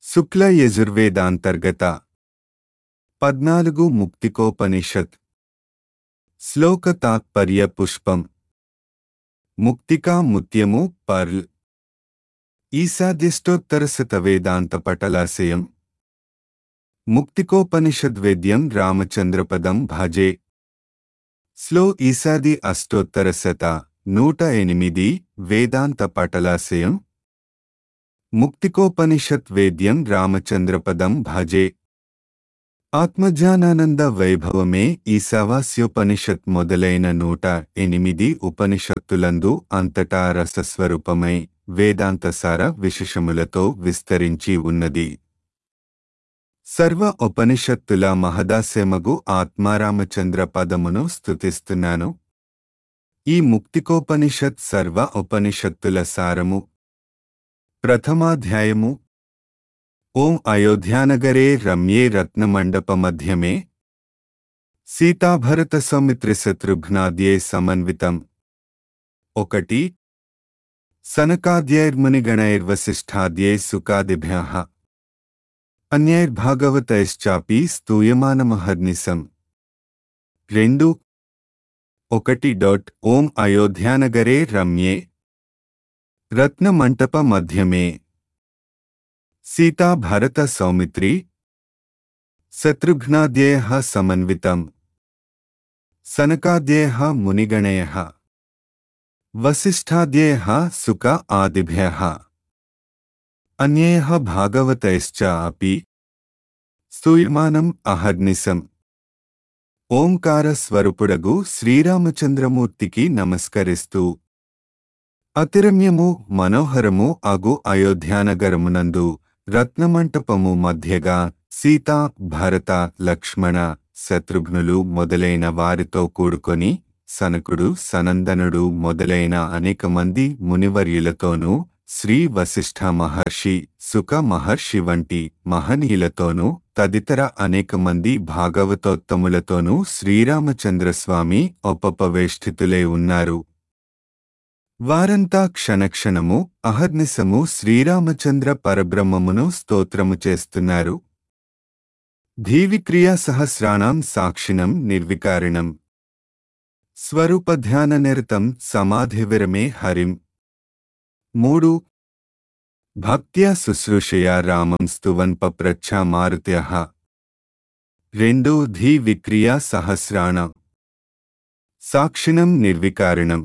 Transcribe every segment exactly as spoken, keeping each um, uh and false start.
శుక్ల యజుర్వేదాంతర్గత పద్నాలుగు ముక్తికోపనిషత్ శ్లోక తాత్పర్య పుష్పం ముక్తికా ముత్యము పర్ల్ ఈశాద్యష్టోత్తరశత వేదాంత పటలాశయం ముక్తికోపనిషద్వేద్యం రామచంద్రపదం భజే శ్లో ఈశాది అష్టోత్తరశత నూట ఎనిమిది వేదాంత పటలాశయం ముక్తికోపనిషత్ వేద్యం రామచంద్రపదం భజే ఆత్మజ్ఞానానంద వైభవమే ఈశావాస్యోపనిషత్ మొదలైన నూట ఎనిమిది ఉపనిషత్తులందు అంతటా రసస్వరూపమై వేదాంతసార విశేషములతో విస్తరించి ఉన్నది. సర్వ ఉపనిషత్తుల మహదాస్యమగు ఆత్మారామచంద్ర పదమును స్తుతిస్తున్నాను. ఈ ముక్తికోపనిషత్ సర్వ ఉపనిషత్తుల సారము. ప్రథమాధ్యాయము. ఓం అయోధ్యానగరే రమ్యే రత్నమండపమధ్యమే సీతాభరత సౌమిత్రిశత్రుఘ్నాద్యై సమన్వితం. ఒకటి. సనకాద్యైర్మునిగణైర్వసిష్ఠాద్యై సుకాదిభ్యః అన్యైర్భాగవతైశ్చాపి స్తూయమానమహర్నిశం. రెండు. ఒకటి డాట్ ఓం అయోధ్యానగరే రమ్యే రత్నమంటప మధ్యమే సీతా భరత సౌమిత్రి శత్రుఘ్నాద్యైః సమన్వితం. సనకాద్యైః మునిగణైః వసిష్ఠాద్యైః సుక ఆదిభ్యః అన్యైః భాగవతైశ్చ అపి స్తూయమానం అహర్నిశం. ఓంకార స్వరూపుడగు శ్రీరామచంద్రమూర్తికి నమస్కరిస్తూ అతిరమ్యము మనోహరము అగు అయోధ్యానగరమునందు రత్నమంటపము మధ్యగా సీతా భరత లక్ష్మణ శత్రుఘ్నులు మొదలైన వారితో కూడుకొని సనకుడు సనందనుడు మొదలైన అనేక మంది మునివర్యులతోనూ శ్రీ వశిష్ఠ మహర్షి సుక మహర్షి వంటి మహనీయులతోనూ తదితర అనేక మంది భాగవతోత్తములతోనూ శ్రీరామచంద్రస్వామి ఉపపవేష్ఠితులై ఉన్నారు. వారంతా క్షణక్షణము అహర్నిశము శ్రీరామచంద్ర పరబ్రహ్మమును స్తోత్రము చేస్తున్నారు. ధీవిక్రియా సహస్రాణం సాక్షిణం నిర్వికారిణం స్వరూపధ్యాననిరతం సమాధివిరమే హరిం. మూడు. భక్త్యా శుశ్రూషయా రామం స్తువన్ పప్రచ్ఛ మారుత్యః. రెండు. ధీ విక్రియా సహస్రాణం సాక్షిణం నిర్వికారిణం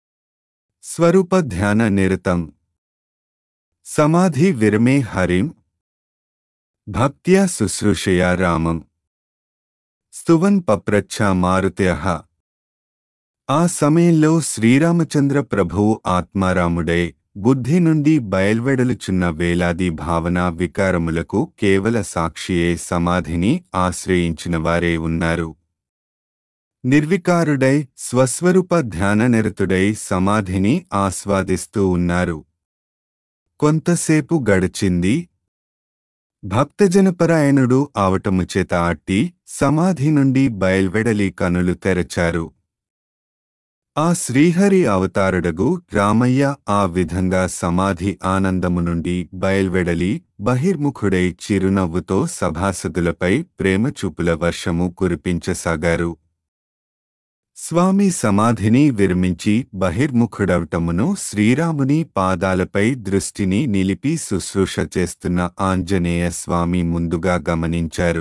స్వరూపధ్యాన నిరతం సమాధి విరమే హరిం. భక్త్యా శుశ్రూషయా రామం స్తువన్ పప్రచ్ఛ మారుత్యః. ఆ సమయంలో శ్రీరామచంద్ర ప్రభువు ఆత్మారాముడై బుద్ధి నుండి బయల్వెడలుచున్న వేలాది భావన వికారములకు కేవల సాక్షియే సమాధిని ఆశ్రయించిన వారే ఉన్నారు. నిర్వికారుడై స్వస్వరూప ధ్యాననిరతుడై సమాధిని ఆస్వాదిస్తూ ఉన్నారు. కొంతసేపు గడిచింది. భక్తజనపరాయణుడు ఆవటముచేత అట్టి సమాధి నుండి బయల్వెడలి కనులు తెరచారు. ఆ శ్రీహరి అవతారుడగు రామయ్య ఆ విధంగా సమాధి ఆనందము నుండి బయల్వెడలి బహిర్ముఖుడై చిరునవ్వుతో సభాసదులపై ప్రేమచూపుల వర్షము కురిపించసాగారు. స్వామి సమాధిని విరమించి బహిర్ముఖుడవటమును శ్రీరాముని పాదాలపై దృష్టిని నిలిపి శుశ్రూష చేస్తున్న ఆంజనేయ స్వామి ముందుగా గమనించారు.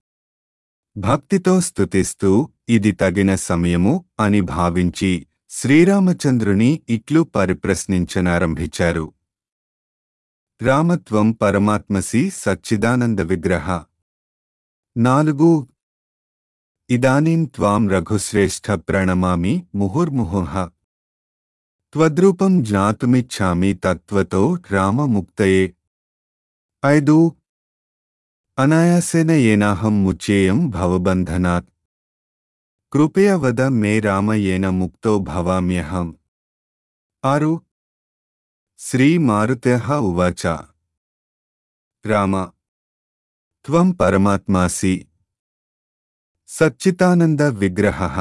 భక్తితో స్తుతిస్తూ ఇది తగిన సమయము అని భావించి శ్రీరామచంద్రుని ఇట్లు పరిప్రశ్నించనారంభించారు. రామత్వం పరమాత్మసి సచ్చిదానంద విగ్రహ. నాలుగు. ఇదానీం త్వాం రఘుశ్రేష్ఠ ప్రణమామి ముహుర్ముహుః. త్వద్రూపం జ్ఞాతుమిచ్ఛామి తత్వతో రామముక్తయే. ఐదు. అనాయాసేన ఏనాహం ముచ్యేయం భవబంధనాత్. కృపయా వద మే రామ ఏన ముక్తో భవామ్యహం. ఆరు. శ్రీ మారుతః ఉవాచ. రామ త్వం పరమాత్మాసి సచ్చిదానంద విగ్రహః.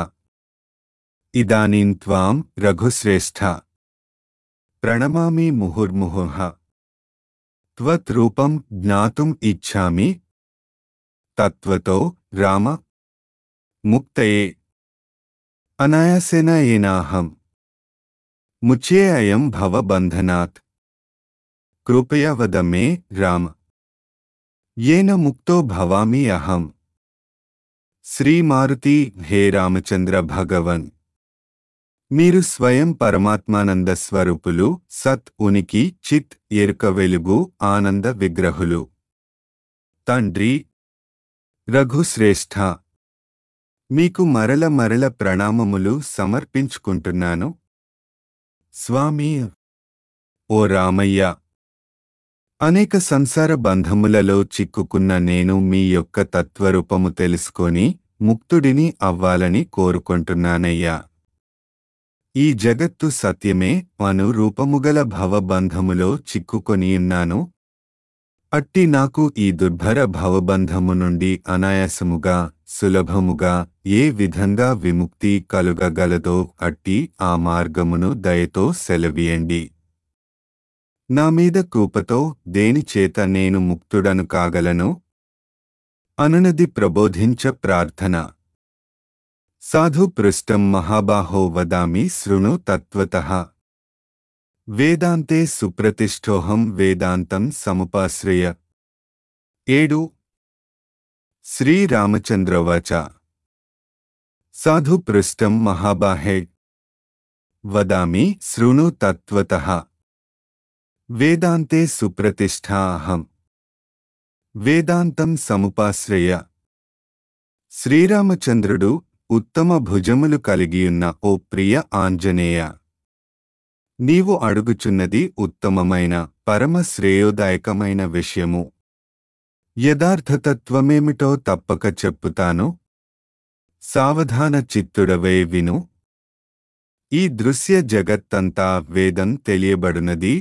ఇదానీం త్వాం రఘుశ్రేష్ఠ ప్రణమామి ముహుర్ముహుః. త్వత్ రూపం జ్ఞాతుం ఇచ్ఛామి తత్వతో రామ ముక్తయే అనాయాసేన ఏనాహం ముచ్యే అయం భవబంధనాత్ కృపయా వద మే రామ येन मुक्तो भवामि अहम्। శ్రీ మారుతి హే రామచంద్ర భగవన్ మీరు స్వయం పరమాత్మానంద స్వరూపులు, సత్ ఉనికి, చిత్ ఎరుక వెలుగు, ఆనంద విగ్రహులు. తండ్రి రఘుశ్రేష్ఠ మీకు మరల మరల ప్రణామములు సమర్పించుకుంటున్నాను. స్వామి ఓ రామయ్య, అనేక సంసార బంధములలో చిక్కుకున్న నేను మీ యొక్క తత్వరూపము తెలుసుకొని ముక్తుడిని అవ్వాలని కోరుకుంటున్నానయ్యా. ఈ జగత్తు సత్యమే అను రూపముగల భవబంధములో చిక్కుకొనియున్నాను. అట్టి నాకు ఈ దుర్భర భవబంధము నుండి అనాయాసముగా, సులభముగా ఏ విధంగా విముక్తి కలుగగలదో అట్టి ఆ మార్గమును దయతో సెలవీయండి. నా మీద కృపతో దేనిచేత నేను ముక్తుడను కాగలను అనునది ప్రబోధించ ప్రార్థన. సాధు పృష్టం మహాబాహో వదామి శృణు తత్వతః. వేదాంతే సుప్రతిష్ఠోహం వేదాంతం సముపాశ్రయ. ఏడు శ్రీరామచంద్రవాచ సాధు పృష్టం మహాబాహే వదామి శృణు తత్వతః. వేదాంతే సుప్రతిష్ఠా అహం వేదాంతం సముపాశ్రయ. శ్రీరామచంద్రుడు ఉత్తమ భుజములు కలిగియున్న ఓ ప్రియ ఆంజనేయ, నీవు అడుగుచున్నది ఉత్తమమైన పరమ శ్రేయోదాయకమైన విషయము. యథార్థతత్వమేమిటో తప్పక చెప్పుతాను. సావధాన చిత్తుడవై విను. ఈ దృశ్య జగత్తంతా వేదం తెలియబడునది.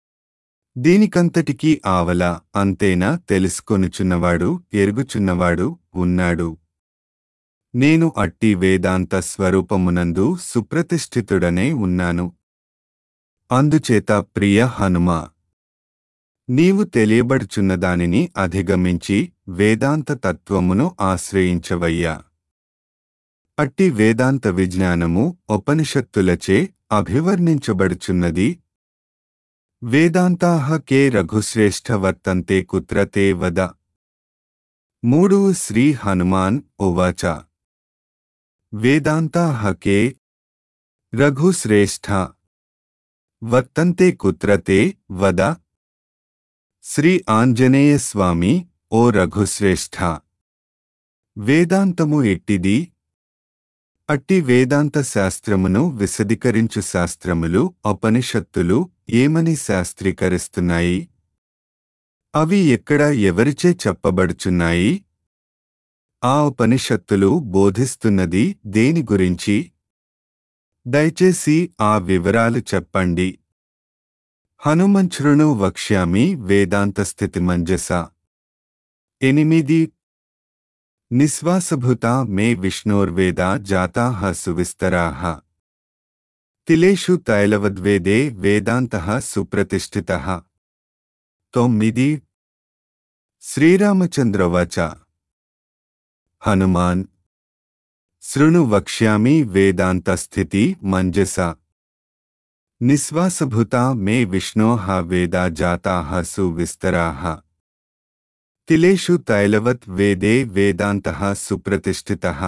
దీనికంతటికీ ఆవల అంతేనా తెలుసుకొనుచున్నవాడు, ఎరుగుచున్నవాడు ఉన్నాడు. నేను అట్టి వేదాంత స్వరూపమునందు సుప్రతిష్ఠితుడనే ఉన్నాను. అందుచేత ప్రియ హనుమా, నీవు తెలియబడుచున్న దానిని అధిగమించి వేదాంత తత్వమును ఆశ్రయించవయ్యా. అట్టి వేదాంత విజ్ఞానము ఉపనిషత్తులచే అభివర్ణించబడుచున్నది. వేదాంతాః కే రఘుశ్రేష్ఠ వర్తంతే కుత్ర తే వద. మూడు శ్రీ హనుమాన్ ఉవాచ వేదాంతాః కే రఘుశ్రేష్ఠ వర్తంతే కుత్ర తే వద. శ్రీ ఆంజనేయ స్వామి, ఓ రఘుశ్రేష్ఠ, వేదాంతము ఎట్టిది? అట్టి వేదాంత శాస్త్రమును విశదీకరించు శాస్త్రములు, ఉపనిషత్తులు ఏమని శాస్త్రీకరిస్తున్నాయి? అవి ఎక్కడ ఎవరిచే చెప్పబడుచున్నాయి? ఆ ఉపనిషత్తులు బోధిస్తున్నది దేని గురించి? దయచేసి ఆ వివరాలు చెప్పండి. హనుమంచృణు వక్ష్యామి వేదాంతస్థితిమంజస. ఎనిమిది నిశ్వాసభూతా మే విష్ణోర్వేదా జాతాః సువిస్తరాః. తిలేషు తైలవద్వేదే వేదాంతః సుప్రతిష్ఠితః. తొమ్మిది శ్రీరామచంద్రవాచ హనుమాన్ శృణు వక్ష్యామి వేదాంతస్థితి మంజస. నిశ్వాసభూతా మే విష్ణోః వేదా జాతాః సువిస్తరాః. తిలేషు తైలవత్ వేదే వేదాంతః సుప్రతిష్ఠితః.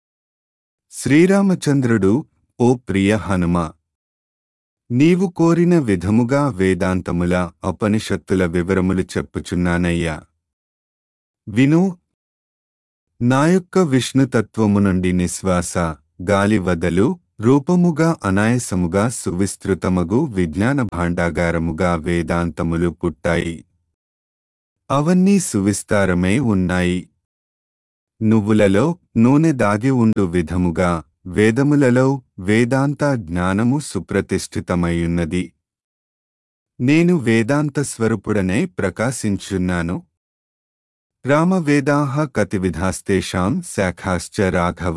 శ్రీరామచంద్రుడు, ఓ ప్రియ హనుమ, నీవు కోరిన విధముగా వేదాంతముల ఉపనిషత్తుల వివరములు చెప్పుచున్నానయ్యా. విను. నా యొక్క విష్ణుతత్వము నుండి నిశ్వాస, గాలి వదలు రూపముగా అనాయసముగా సువిస్తృతమగు విజ్ఞాన భాండాగారముగా వేదాంతములు పుట్టాయి. అవన్నీ సువిస్తారమై ఉన్నాయి. నువ్వులలో నూనె దాగి ఉండు విధముగా వేదములలో వేదాంత జ్ఞానము సుప్రతిష్ఠితమయ్యున్నది. నేను వేదాంత స్వరూపుడనే ప్రకాశించున్నాను. రామవేదాః కతివిధాస్తేషాం శాఖాశ్చ రాఘవ.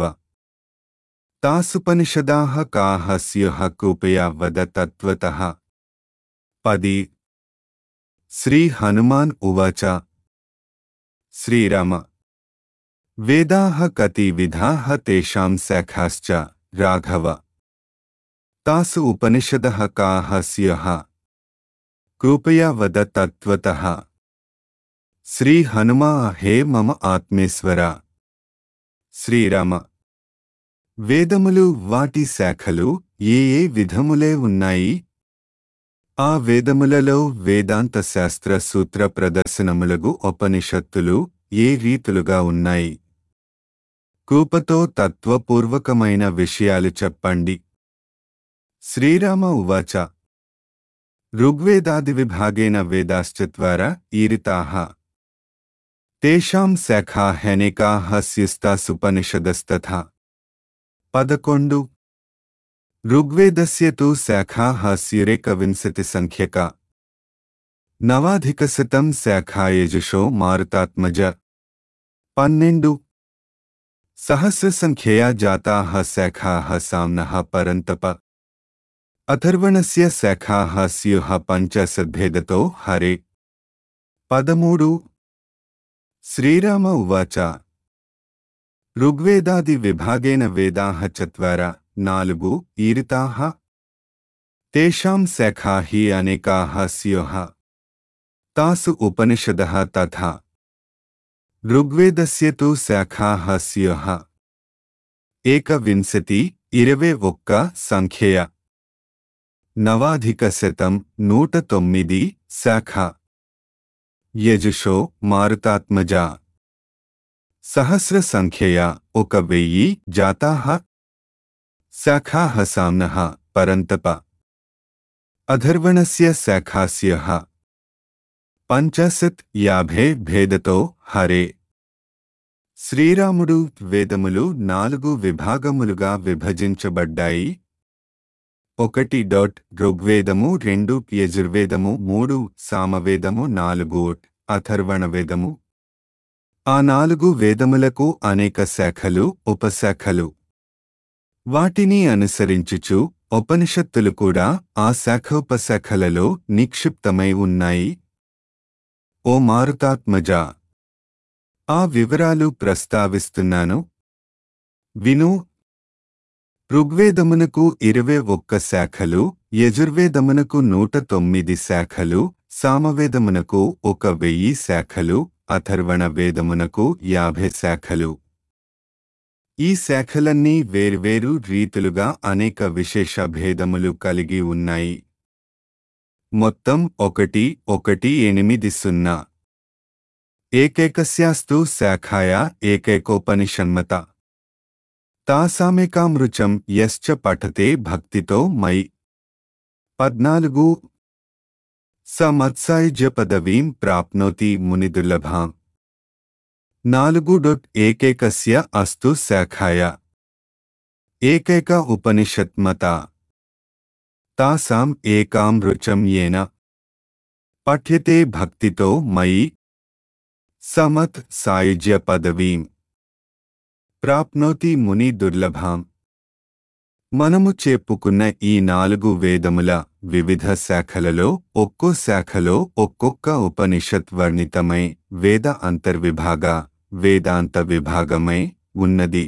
తాసుపనిషదాః కాః స్యుః కృపయా వద తత్వతః. పది శ్రీ హనుమాన్ ఉవాచ శ్రీరామ వేదాః కతి విధాః తేషాం శాఖాశ్చ రాఘవ తాసు ఉపనిషదః కాః స్యుః కృపయా వద తత్వతః. శ్రీ హనుమా హే మమ ఆత్మేశ్వర. శ్రీరామ వేదములు వాటి శాఖలు ఏ ఏ విధములే ఉన్నాయి? ఆ వేదములలో వేదాంత శాస్త్ర సూత్ర ప్రదర్శనములగు ఉపనిషత్తులు ఏ రీతులుగా ఉన్నాయి? కృపతో తత్వపూర్వకమైన విషయాలు చెప్పండి. శ్రీరామ ఉవాచ ఋగ్వేదాది విభాగేన వేదాశ్చత్వార ఈరితాః తేషాం శాఖాహ్యనేకాః స్యుస్తాసుపనిషదస్తథా. పదకొండు. ఋగ్వేదస్య తు శాఖాః స్యురేకవింశతి సంఖ్యకా. నవాధికశతం శాఖాయజుషో మారుతాత్మజ. పన్నెండు. సహస్రసంఖ్యయా జాతాః శాఖాః సామ్నః పరంతప. అథర్వణస్య శాఖాః స్యుః పంచశద్భేదతో హరే. పదమూడు. శ్రీరామ ఉవాచ ఋగ్వేదాది విభాగేన వేదాః చత్వార నాలుగు ఈరితాః తేషాం శాఖా హి అనేకాః స్యుః తాసు ఉపనిషదః తథా. ఋగ్వేదస్య తు శాఖాః స్యుః ఏకవింశతి ఇరవై ఒక్క సంఖ్యయ. నవాధికశతం నూట తొమ్మిది శాఖ. యజుషో మారుతాత్మజా. సహస్ర సంఖ్యయా ఒక వెయ్యి జాతాః. శాఖాః సామ్నః పరంతప. అథర్వణస్య శాఖాస్యః పంచాశత్ యాభై భేదతో హరే. శ్రీరాముడు వేదములు నాలుగు విభాగములుగా విభజించబడ్డాయి. ఒకటి డాట్ ఋగ్వేదము, రెండు యజుర్వేదము, మూడు సామవేదము, నాలుగు అథర్వణవేదము. ఆ నాలుగు వేదములకు అనేక శాఖలు, ఉపశాఖలు. వాటిని అనుసరించుచు ఉపనిషత్తులు కూడా ఆ శాఖోపశాఖలలో నిక్షిప్తమై ఉన్నాయి. ఓ మారుతాత్మజా, ఆ వివరాలు ప్రస్తావిస్తున్నాను, విను. ఋగ్వేదమునకు ఇరవై ఒక్క శాఖలు, యజుర్వేదమునకు నూట తొమ్మిది శాఖలు, సామవేదమునకు ఒక వెయ్యి శాఖలు, అథర్వణ వేదమునకు యాభై శాఖలు. ఈ శాఖలన్నీ వేర్వేరు రీతులుగా అనేక విశేష భేదములు కలిగి ఉన్నాయి. మొత్తం ఒకటి ఒకటి ఎనిమిది సున్నా. ఏకైకస్యాస్తు శాఖాయా ఏకైకోపనిషన్మత. తాసామేకామృచం యశ్చ పఠతే భక్తితో మయి. పద్నాలుగు. స మత్సాయుజ్య పదవీం ప్రాప్నోతి మునిదుర్లభాం. నాలుగు డొట్ ఏకైకస్య అస్తు శాఖాయా ఏకైక ఉపనిషత్మత. తాసాం ఏకాం రుచంయేన పఠ్యతే భక్తితో మయి. సమత్ సాయుజ్య పదవీం ప్రాప్నోతి ముని దుర్లభాం. మనము చెప్పుకున్న ఈ నాలుగు వేదముల వివిధ శాఖలలో ఒక్కో శాఖలో ఒక్కొక్క ఉపనిషత్ వర్ణితమై వేద అంతర్విభాగ వేదాంత విభాగమై ఉన్నది.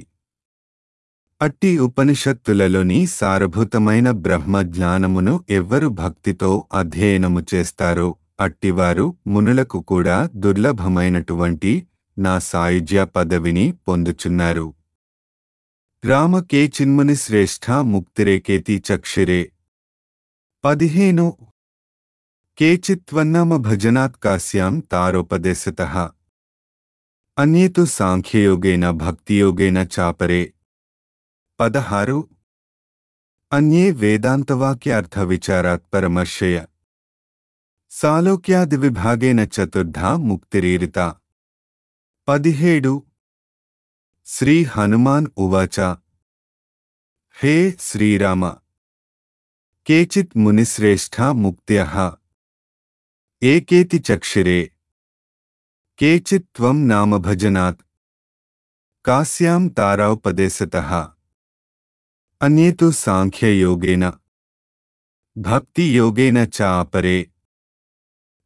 అట్టి ఉపనిషత్తులలోని సారభూతమైన బ్రహ్మజ్ఞానమును ఎవ్వరు భక్తితో అధ్యయనము చేస్తారో అట్టివారు మునులకు కూడా దుర్లభమైనటువంటి నా సాయుజ్య పదవిని పొందుచున్నారు. రామ కేచిన్ముని శ్రేష్ఠ ముక్తిరేకేతి చక్షిరే. పదిహేను. కేచిత్వన్నామ భజనాత్ కాస్యాం తారోపదేశతః. అన్యే తు సాంఖ్యయోగేన భక్తియోగేన చాపరే. పదహారు. అన్యే వేదాంతవాక్యార్థ విచారాత్ పరమర్శయ. సాలోక్యాది విభాగేన చతుర్థా ముక్తిరీరితా. పదిహేడు. శ్రీ హనుమాన్ ఉవాచ హే శ్రీరామ, కేచిత్ మునిశ్రేష్ఠా ముక్త్యః ఏకేతి చక్షిరే. కేచిత్ త్వం నామ భజనాత్ కాస్యాం తారోపదేశతః. అన్యే తు సాంఖ్యయోగేన భక్తియోగేన చ అపరే.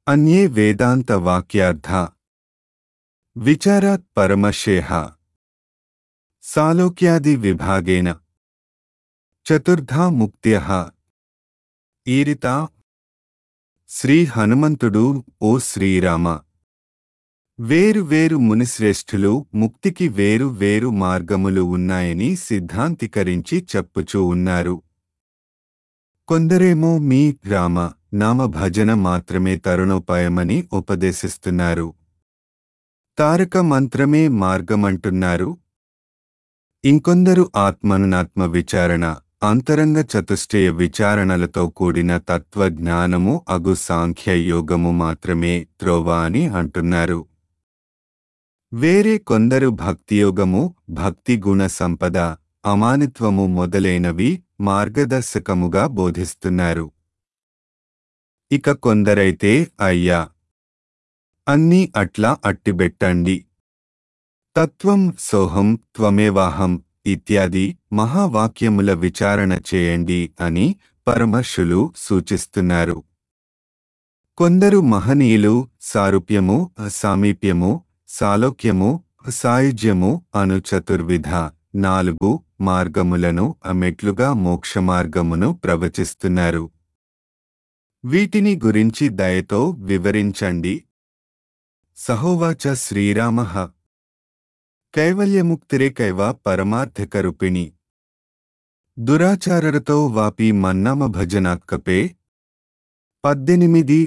అన్యే వేదాంత వాక్యార్థ విచారాత్ పరమశేహ సాలోక్యాది విభాగేన చతుర్థా ముక్త్యః ఈరితా. శ్రీ హనుమంతుడు: ఓ శ్రీరామ, వేరు వేరు మునిశ్రేష్ఠులు ముక్తికి వేరు వేరు మార్గములు ఉన్నాయని సిద్ధాంతీకరించి చెప్పుచూ ఉన్నారు. కొందరేమో మీ రామ నామ భజన మాత్రమే తరుణోపాయమని ఉపదేశిస్తున్నారు. తారక మంత్రమే మార్గమంటున్నారు. ఇంకొందరు ఆత్మనునాత్మ విచారణ, అంతరంగ చతుష్టయ విచారణలతో కూడిన తత్వజ్ఞానము అగు సాంఖ్య యోగము మాత్రమే త్రోవ అని అంటున్నారు. వేరే కొందరు భక్తియోగము, భక్తి గుణ సంపద, అమానిత్వము మొదలైనవి మార్గదర్శకముగా బోధిస్తున్నారు. ఇక కొందరైతే అయ్యా అన్నీ అట్లా అట్టిబెట్టండి, తత్వం సోహం త్వమేవాహం ఇత్యాది మహావాక్యముల విచారణ చేయండి అని పరమర్షులు సూచిస్తున్నారు. కొందరు మహనీయులు సారూప్యము, సామీప్యము, సాలోక్యము, సాయుజ్యము అను చతుర్విధ నాలుగు మార్గములను అమెట్లుగా మోక్షమార్గమును ప్రవచిస్తున్నారు. వీటిని గురించి దయతో వివరించండి. సహోవాచ శ్రీరామః: కైవల్యముక్తిరే కైవ పరమార్థకరూపిణి దురాచారరతో వాపి మన్నామ భజనాత్కపే. పద్దెనిమిది.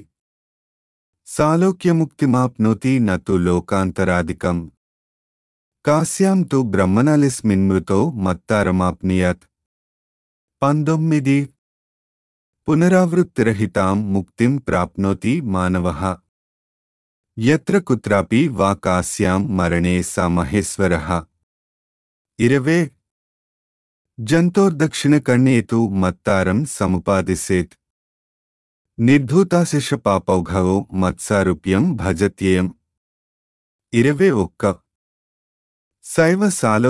సాలోక్యముక్తిమాప్నోతి నతు లోకాంతరాదికం కాస్యాం తు బ్రహ్మణాలిస్మిన్మృతో మత్తారమాప్నియత్. పంతొమ్మిది. పునరావృత్తిరహితాం ముక్తిం ప్రాప్నోతి మానవః యత్ర కుత్రాపి వా కాస్యాం మరణే స మహేశ్వరః. ఇరవై. జంతోర్దక్షిణకర్ణే తు మత్తారం సముపాదిశేత్ నిర్ధూతాశిష పాపౌఘో మత్సారూప్యం భజత్యేయం. ఇరవై ఒక్క. సైవ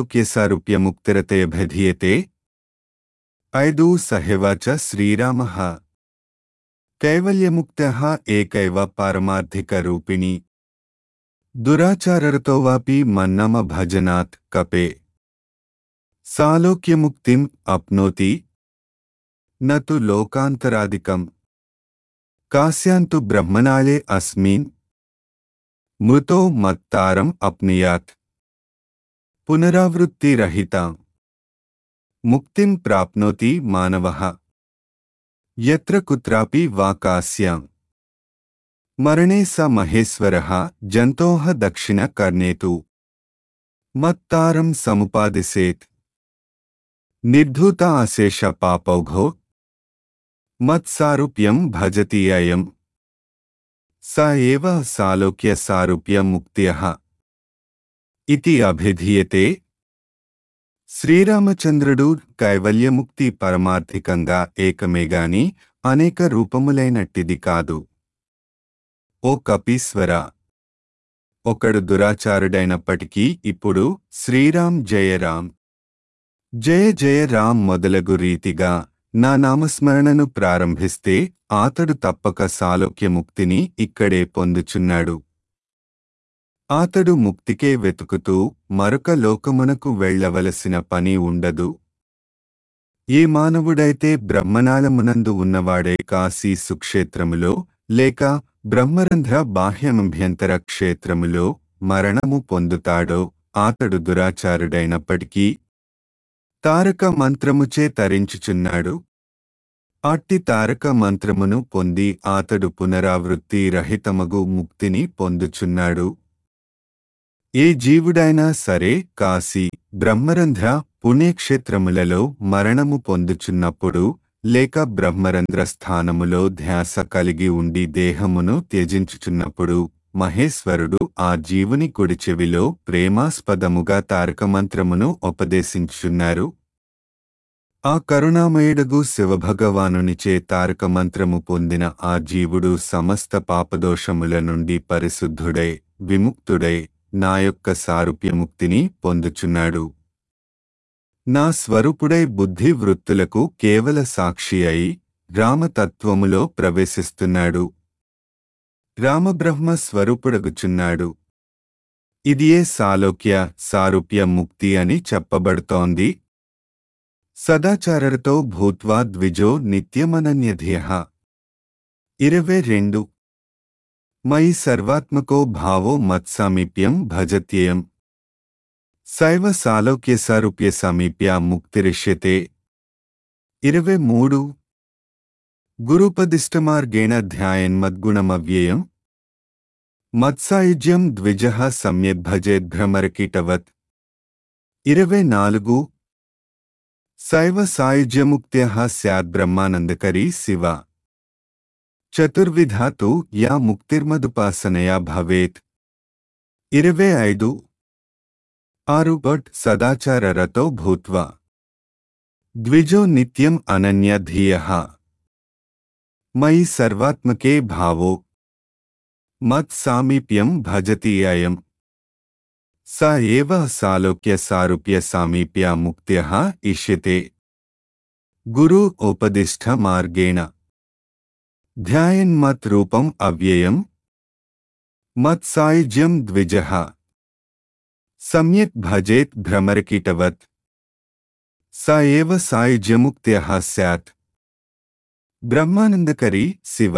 సాలోక్యసారూప్యముక్తిరతయభిధీయతే. ఐదు. సహేవాచ శ్రీరామః: కైవల్యముక్త్యః ఏకైవ పారమార్థికరూపిణి దురాచారరతో వాపి మన్నమ భజనాత్ కపే. సాలోక్యముక్తిం అప్నోతి నతు లోకాంతరాదికం కాస్యాంతు బ్రహ్మణాలే అస్మిన్ మృతో మత్తారం అప్నుయాత్. పునరావృత్తిరహితాం ముక్తిం ప్రాప్నోతి మానవః యత్ర కుత్రాపి వా కాస్యాం మరణే స మహేశ్వరః. జంతోః దక్షిణ కర్ణేతు మత్తారం సముపాదిశేత్ నిర్ధూత అశేష పాపౌఘో మత్సారూప్యం భజతి అయం. స ఏవ సాలోక్య సారూప్య ముక్త్యః ఇతి అభిధీయతే. శ్రీరామచంద్రుడు కైవల్యముక్తి పరమార్థికంగా ఏకమేగాని అనేక రూపములైనట్టిది కాదు. ఓ కపీశ్వర, ఒకడు దురాచారుడైనప్పటికీ ఇప్పుడు శ్రీరామ్ జయ రామ్, జయ జయ రామ్ మొదలగు రీతిగా నా నామస్మరణను ప్రారంభిస్తే ఆతడు తప్పక సాలోక్యముక్తిని ఇక్కడే పొందుచున్నాడు. ఆతడు ముక్తికే వెతుకుతూ మరొక లోకమునకు వెళ్ళవలసిన పని ఉండదు. ఏ మానవుడైతే బ్రహ్మనాళమునందు ఉన్నవాడే కాశీ సుక్షేత్రములో లేక బ్రహ్మరంధ్ర బాహ్యమభ్యంతర క్షేత్రములో మరణము పొందుతాడో ఆతడు దురాచారుడైనప్పటికీ తారక మంత్రముచే తరించుచున్నాడు. అట్టి తారక మంత్రమును పొంది ఆతడు పునరావృత్తి రహితమగు ముక్తిని పొందుచున్నాడు. ఏ జీవుడైనా సరే కాశీ, బ్రహ్మరంధ్ర పుణ్యక్షేత్రములలో మరణము పొందుచున్నప్పుడు లేక బ్రహ్మరంధ్ర స్థానములో ధ్యాస కలిగి ఉండి దేహమును త్యజించుచున్నప్పుడు మహేశ్వరుడు ఆ జీవుని కుడి చెవిలో ప్రేమాస్పదముగా తారకమంత్రమును ఉపదేశించుచున్నారు. ఆ కరుణామయుడగు శివభగవానునిచే తారకమంత్రము పొందిన ఆ జీవుడు సమస్త పాపదోషముల నుండి పరిశుద్ధుడై విముక్తుడై నా యొక్క సారూప్యముక్తిని పొందుచున్నాడు. నా స్వరూపుడై బుద్ధి వృత్తులకు కేవల సాక్షి అయి రామతత్వములో ప్రవేశిస్తున్నాడు. రామబ్రహ్మ స్వరూపుడగుచున్నాడు. ఇదియే సాలోక్య సారూప్య ముక్తి అని చెప్పబడుతోంది. సదాచారతో భూత్వా ద్విజో నిత్యమనన్యధియః. ఇరవై రెండు. మయి సర్వాత్మకో భావో మత్సామీప్యం భజత్యేయం. సైవ సాలోక్య సారూప్య సామీప్య ముక్తిరిష్యతే. ఇరవై మూడు. గురుపదిష్టమార్గేణ ధ్యాయన్మద్గుణమవ్యయం. మత్సాయుజ్యం ద్విజః సమ్యక్ భజేద్భ్రమరకీటవత్. ఇరవై నాలుగు. సైవ సాయుజ్యముక్త్యః స్యాద్బ్రహ్మానందకరీ శివ. చతుర్విధా తు యా ముక్తిర్మదుపాసనయా భవేత్. ఇరవై ఐదు. ఆరు. బట్ సదాచారరతో భూత్వా ద్విజో నిత్యం అనన్య ధియః. మయి సర్వాత్మకే భావో మత్ సామీప్యం భజతి అయం. స ఏవ సాలోక్య సారూప్య సామీప్య ముక్త్యః ఇష్యతే. గురు ఉపదిష్ట మార్గేణ ధ్యాయన్మత్ రూపం అవ్యయం. మత్ సాయుజ్యం ద్విజః సమ్యక్ భజేత్ భ్రమరకీటవత్. స ఏవ సాయుజ్యముక్త్యః స్యాత్. బ్రహ్మానందకరీ శివ.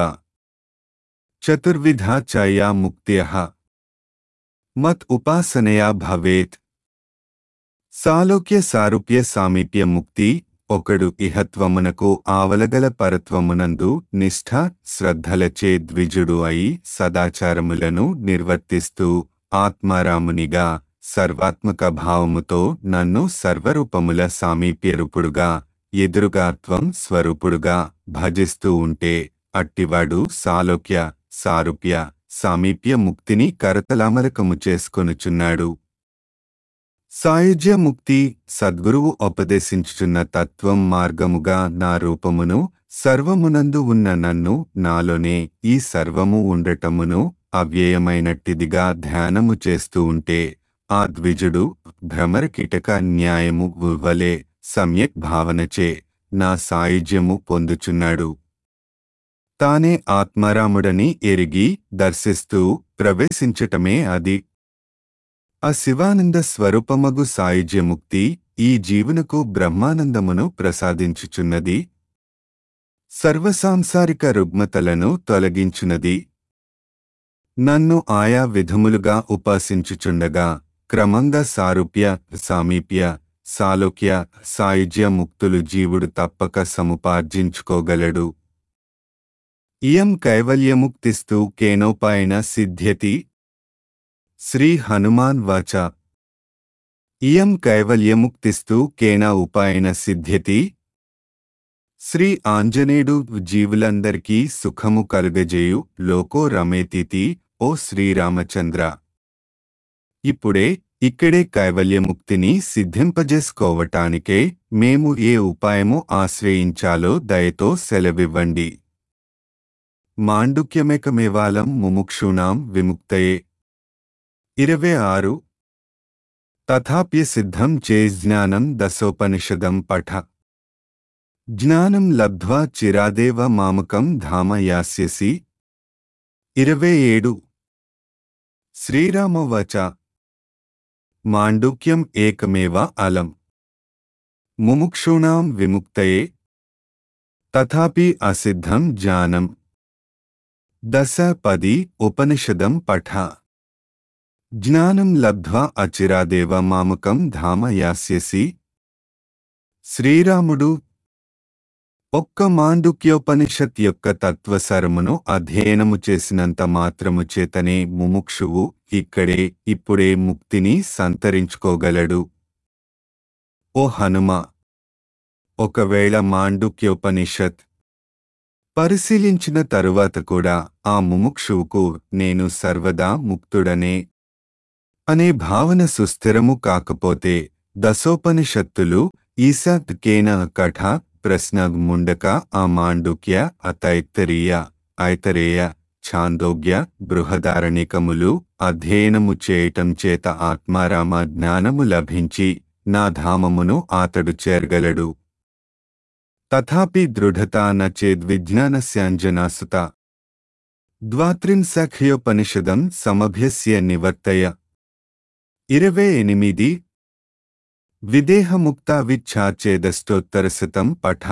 చతుర్విధా చ యా ముక్త్యః మత్ ఉపాసనయా భవేత్. సాలోక్య సారూప్య సామీప్య ముక్తి. ఒకడు ఇహత్వమునకు ఆవలగల పరత్వమునందు నిష్ఠ శ్రద్ధలచే ద్విజుడు అయి సదాచారములను నిర్వర్తిస్తూ ఆత్మారామునిగా సర్వాత్మక భావముతో నన్ను సర్వరూపముల సామీప్యరూపుడుగా ఎదురుగాత్వం స్వరూపుడుగా భజిస్తూ ఉంటే అట్టివాడు సాలోక్య సారూప్య సామీప్య ముక్తిని కరతలామలకము చేసుకొనుచున్నాడు. సాయుజ్య ముక్తి సద్గురువు ఉపదేశించుచున్న తత్వం మార్గముగా నా రూపమును సర్వమునందు ఉన్న నన్ను నాలోనే ఈ సర్వము ఉండటమును అవ్యయమైనట్టిదిగా ధ్యానము చేస్తూ ఉంటే ఆ ద్విజుడు భ్రమరకీటక న్యాయము వలె సమ్యక్ భావనచే నా సాయుజ్యము పొందుచున్నాడు. తానే ఆత్మారాముడని ఎరిగి దర్శిస్తూ ప్రవేశించటమే అది. ఆ శివానంద స్వరూపమగు సాయుజ్యముక్తి ఈ జీవునకు బ్రహ్మానందమును ప్రసాదించుచున్నది. సర్వసాంసారిక రుగ్మతలను తొలగించునది. నన్ను ఆయా విధములుగా ఉపాసించుచుండగా క్రమంగా సారూప్య సామీప్య సాలోక్య సాయుజ్య ముక్తులు జీవుడు తప్పక సముపార్జించుకోగలడు. ఇయం కైవల్యముక్తిస్తు కేనోపాయన సిద్ధ్యతి. శ్రీ హనుమాన్ వాచ. ఇయం కైవల్యముక్తిస్తు కేన ఉపాయన సిద్ధ్యతి. శ్రీ ఆంజనేయుడు జీవులందరికీ సుఖము కలుగజేయు లోకో రమేతితి. ఓ శ్రీరామచంద్ర, ఇప్పుడే ఇక్కడే కైవల్యముక్తిని సిద్ధింపజేసుకోవటానికే మేము ఏ ఉపాయము ఆశ్రయించాలో దయతో సెలవివ్వండి. మాండుక్యమేకమేవాలం ముముక్షూణాం విముక్తయే. ఇరవై ఆరు. తథాప్య సిద్ధం చే జ్ఞానం దశోపనిషదం పఠ. జ్ఞానం లబ్ధ్వా చిరాదేవ మామకం ధామ యాస్యసి. ఇరవై ఏడు. శ్రీరామవచ. మాండుక్యం ఏకమేవ అలం ముముక్షూణాం విముక్తయే. తథాపి అసిద్ధం జ్ఞానం. దశ పది. ఉపనిషదం పఠ. జ్ఞానం లబ్ధ్వా అచిరాదేవ మామకం ధామ యాస్యసి. శ్రీరాముడు ఒక్క మాండుక్యోపనిషత్ యొక్క తత్వసారమును అధ్యయనము చేసినంత మాత్రము చేతనే ముముక్షువు ఇక్కడే ఇప్పుడే ముక్తిని సంతరించుకోగలడు. ఓ హనుమ, ఒకవేళ మాండుక్యోపనిషత్ పరిశీలించిన తరువాత కూడా ఆ ముముక్షువుకు నేను సర్వదా ముక్తుడనే అనే భావన సుస్థిరము కాకపోతే దశోపనిషత్తులు ఈశాత్ కేన కఠ ప్రశ్న ముండక ఆ మాండుక్య అతైత్తరీయ ఐతరేయ ఛాందోగ్య బృహదారణికములు అధ్యయనము చేయటం చేత ఆత్మారామ జ్ఞానము లభించి నా ధామమును ఆతడు చేర్గలడు. తథాపి దృఢతా న చేద్విజ్ఞానస్యాంజనాసుత. ద్వాత్రింశఖ్యోపనిషదం సమభ్యస్య నివర్తయ. ఇరవై ఎనిమిది. విదేహముక్తావిచ్ఛాచేదష్టోత్తరశతం పఠ.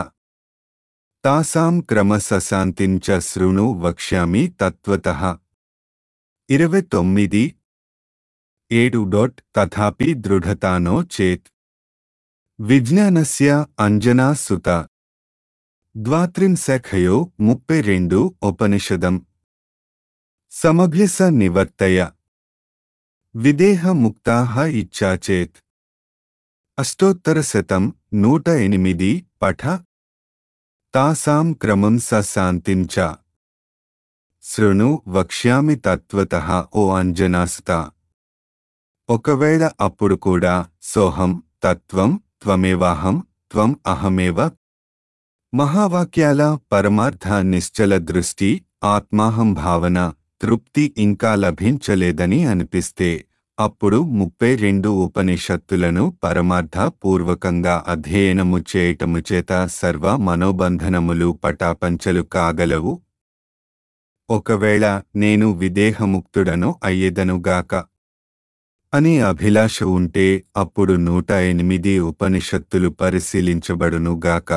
తాసాం క్రమసశాంతిం చ శృణు వక్ష్యామి తత్వతః. ఇరవై తొమ్మిది. ఏడు డొట్ తథాపి దృఢతానో చేత్ విజ్ఞానస్య అంజనా సుత. ద్వాత్రింశఖయో ముప్పై రెండు ఉపనిషదం సమభ్యస నివర్తయ. విదేహ ముక్తాః ఇచ్ఛాచేత్. అష్టోత్తరశతం నూట ఎనిమిది పఠ. తాసాం క్రమం సశాంతిం చ శృణు వక్ష్యామి తత్వతః. ఓ అంజనాసుత, ఒకవేళ అప్పుడు కూడా సోహం, తత్వం, త్వమేవాహం, త్వం అహమేవ మహావాక్యాల పరమార్థ నిశ్చల దృష్టి, ఆత్మాహం భావన, తృప్తి ఇంకా లభించలేదని అనిపిస్తే అప్పుడు ముప్పై రెండు ఉపనిషత్తులను పరమార్థ పూర్వకంగా అధ్యయనము చేయటము చేత సర్వ మనోబంధనములు పటాపంచలు కాగలవు. ఒకవేళ నేను విదేహముక్తుడను అయ్యేదనుగాక అని అభిలాష ఉంటే అప్పుడు నూట ఎనిమిది ఉపనిషత్తులు పరిశీలించబడునుగాక.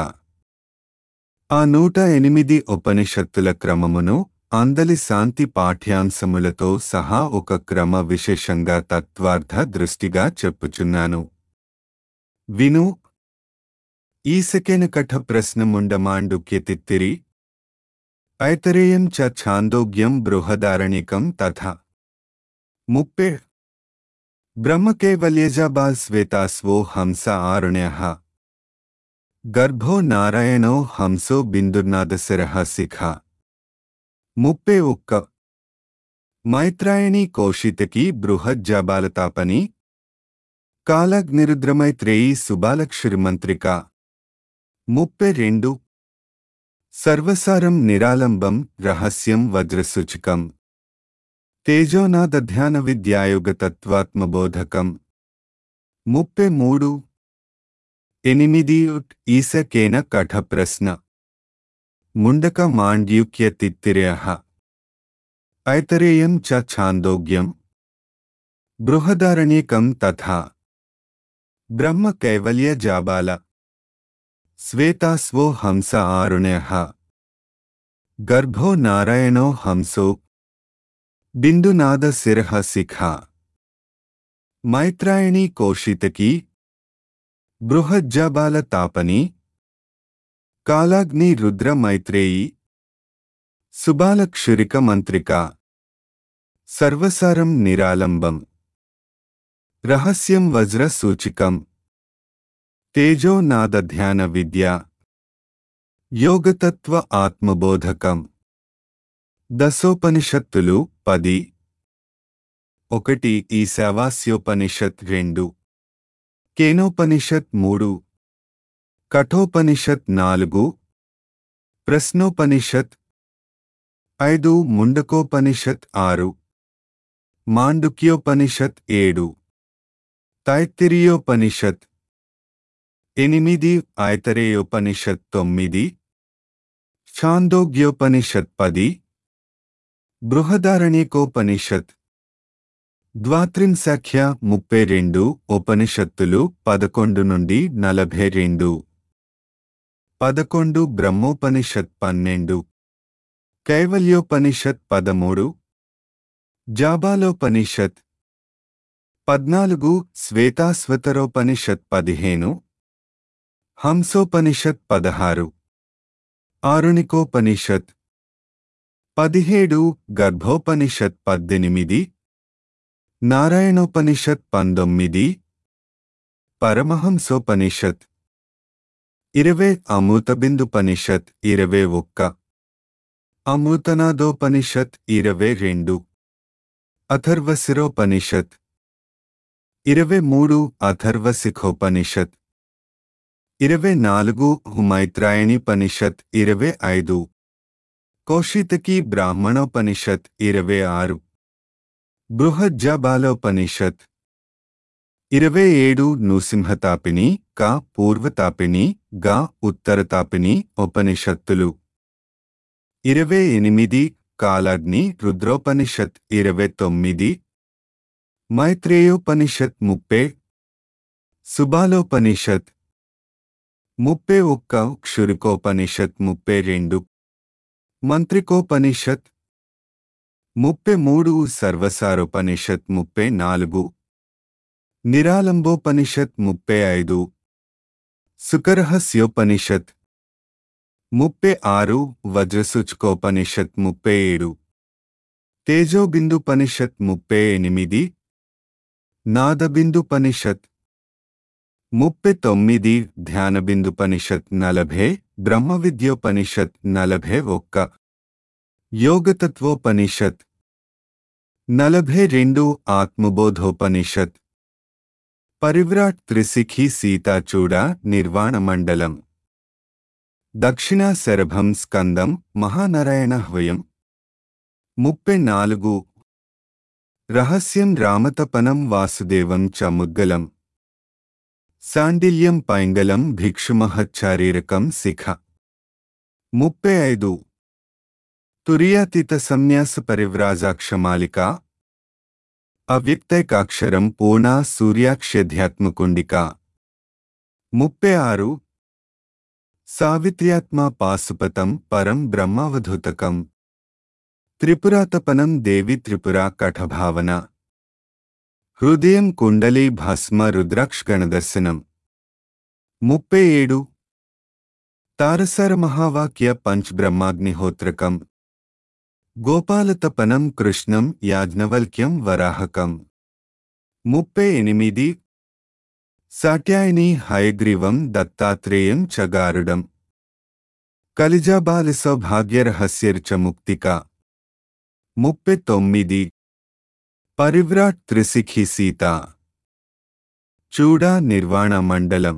ఆ నూట ఎనిమిది ఉపనిషత్తుల క్రమమును అందలి శాంతి పాఠ్యాంశములతో సహా ఒక క్రమ విశేషంగా తత్వార్థ దృష్టిగా చెప్పుచున్నాను. విను. ఈసకెనకఠ ప్రశ్నముండమాండుక్యతిత్తిరి. ఐతరేయం చ ఛాందోగ్యం బృహదారణికం తథా. ముప్పే. బ్రహ్మకైవల్యజాబా శ్వేతాస్వో హంస ఆరుణ్యః. గర్భో నారాయణో హంసో బిందుర్నాదశరః శిఖ. ముప్పై ఒక్క. మైత్రాయణి కౌశితకి బృహజ్జాబాలతాపని. కాలగ్నిరుద్రమైత్రేయీ సుబాలక్షురిమంత్రిక. ముప్పై రెండు. సర్వసారం నిరాలంబం రహస్యం వజ్రసూచికం. తేజోనాదధ్యాన విద్యాయోగతత్వాత్మబోధకం. ముప్పై మూడు. ఎనిమిది. ఈసకేన కఠ ప్రశ్న. ముండక మాండ్యూక్య తిత్తిర్యః. ఐతరేయం చ ఛాందోగ్యం బృహదారణ్యకం తథా. బ్రహ్మ కైవల్య జాబాల. శ్వేతాస్వో హంస ఆరుణ్యః. గర్భో నారాయణో హంసో బిందునాద శిరః శిఖ. మైత్రాయణి కౌశితకి బృహజ్జాబాల తాపని. కాలాగ్ని రుద్ర మైత్రేయీ సుబాలక్షురిక మంత్రిక. సర్వసారం నిరాలంబం రహస్యం వజ్ర సూచికం. తేజో నాదధ్యాన విద్య యోగతత్వ ఆత్మబోధకం. దశోపనిషత్తులు పది. ఒకటి. ఈశావాస్యోపనిషత్. రెండు. కేనోపనిషత్. మూడు. కఠోపనిషత్. నాలుగు. ప్రశ్నోపనిషత్. ఐదు. ముండకోపనిషత్. ఆరు. మాండుక్యోపనిషత్. ఏడు. తైత్తిరీయోపనిషత్. ఎనిమిది. ఐతరేయోపనిషత్. తొమ్మిది. ఛాందోగ్యోపనిషత్. పది. బృహదారణ్యకోపనిషత్. ద్వాత్రింశఖ్య ముప్పై రెండు ఉపనిషత్తులు పదకొండు నుండి నలభై రెండు. పదకొండు. బ్రహ్మోపనిషత్. పన్నెండు. కైవల్యోపనిషత్. పదమూడు. జాబాలోపనిషత్. పద్నాలుగు. శ్వేతాశ్వతరోపనిషత్. పదిహేను. హంసోపనిషత్. పదహారు. ఆరుణికోపనిషత్. పదిహేడు. గర్భోపనిషత్. పద్దెనిమిది. నారాయణోపనిషత్. పంతొమ్మిది. పరమహంసోపనిషత్. ఇరవై. అమృతబిందుపనిషత్. ఇరవై ఒక్క. అమృతనాదోపనిషత్. ఇరవై రెండు. అథర్వశిరోపనిషత్. ఇరవై మూడు. అథర్వశిఖోపనిషత్. ఇరవై నాలుగు. మైత్రాయణీపనిషత్. ఇరవై ఐదు. కౌశితకి బ్రాహ్మణోపనిషత్. ఇరవై ఆరు. బృహజ్జాబాలోపనిషత్. ఇరవై ఏడు. నృసింహతాపిని కా పూర్వతాపిని గా ఉత్తరతాపిని ఉపనిషత్తులు. ఇరవై ఎనిమిది. కాలాగ్ని రుద్రోపనిషత్ ఇరవై తొమ్మిది మైత్రేయోపనిషత్ ముప్పై సుబాలోపనిషత్ ముప్పై ఒక్క క్షురికోపనిషత్ ముప్పై రెండు మంత్రికోపనిషత్ ముప్పై మూడు సర్వసారోపనిషత్ ముప్పై నాలుగు నిరాలంబోపనిషత్ ముప్పై ఐదు సుకరహస్యోపనిషత్ ముప్పై ఆరు వజ్రసూచకోపనిషత్ ముప్పై ఏడు తేజోబిందుపనిషత్ ముప్పై ఎనిమిది నాదబిందుపనిషత్ ముప్పై తొమ్మిది ధ్యానబిందుపనిషత్ నలభై బ్రహ్మవిద్యోపనిషత్ నలభై ఒక్క యోగతత్వోపనిషత్ నలభై రెండు ఆత్మబోధోపనిషత్ పరివ్రాట్ త్రిశిఖి సీతాచూడ నిర్వాణమండలం దక్షిణా శరభం స్కందం మహానారాయణ హృయం ముప్పై నాలుగు రహస్యం రామతపనం వాసుదేవం చ ముద్గలం సాండిల్యం పైంగలం భిక్షుమహచ్చారీరకం శిఖ ముప్పై ఐదు తురియాతీత సన్యాస పరివ్రాజాక్షమాలిక అవ్యక్తైకాక్షరం పూర్ణా సూర్యాక్ష్యధ్యాత్మకుండిక ముప్పై ఆరు సావిత్ర్యాత్మా పాశుపతం పరం బ్రహ్మావధూతకం త్రిపురాతపనం దేవి త్రిపురా కఠభావన హృదయం కుండలీ భస్మ రుద్రాక్షగణదర్శనం ముప్పై ఏడు తారసర మహావాక్య పంచబ్రహ్మాగ్నిహోత్రకం గోపాలతపనం కృష్ణం యాజ్ఞవల్క్యం వరాహకం ముప్పై ఎనిమిది సాట్యాయని హయగ్రీవం దత్తాత్రేయం చ గారుడం కలిజాబాలి సౌభాగ్యరహస్యర్చ ముక్తిక ముప్పై తొమ్మిది పరివ్రాట్ త్రిశిఖి సీత చూడా నిర్వాణ మండలం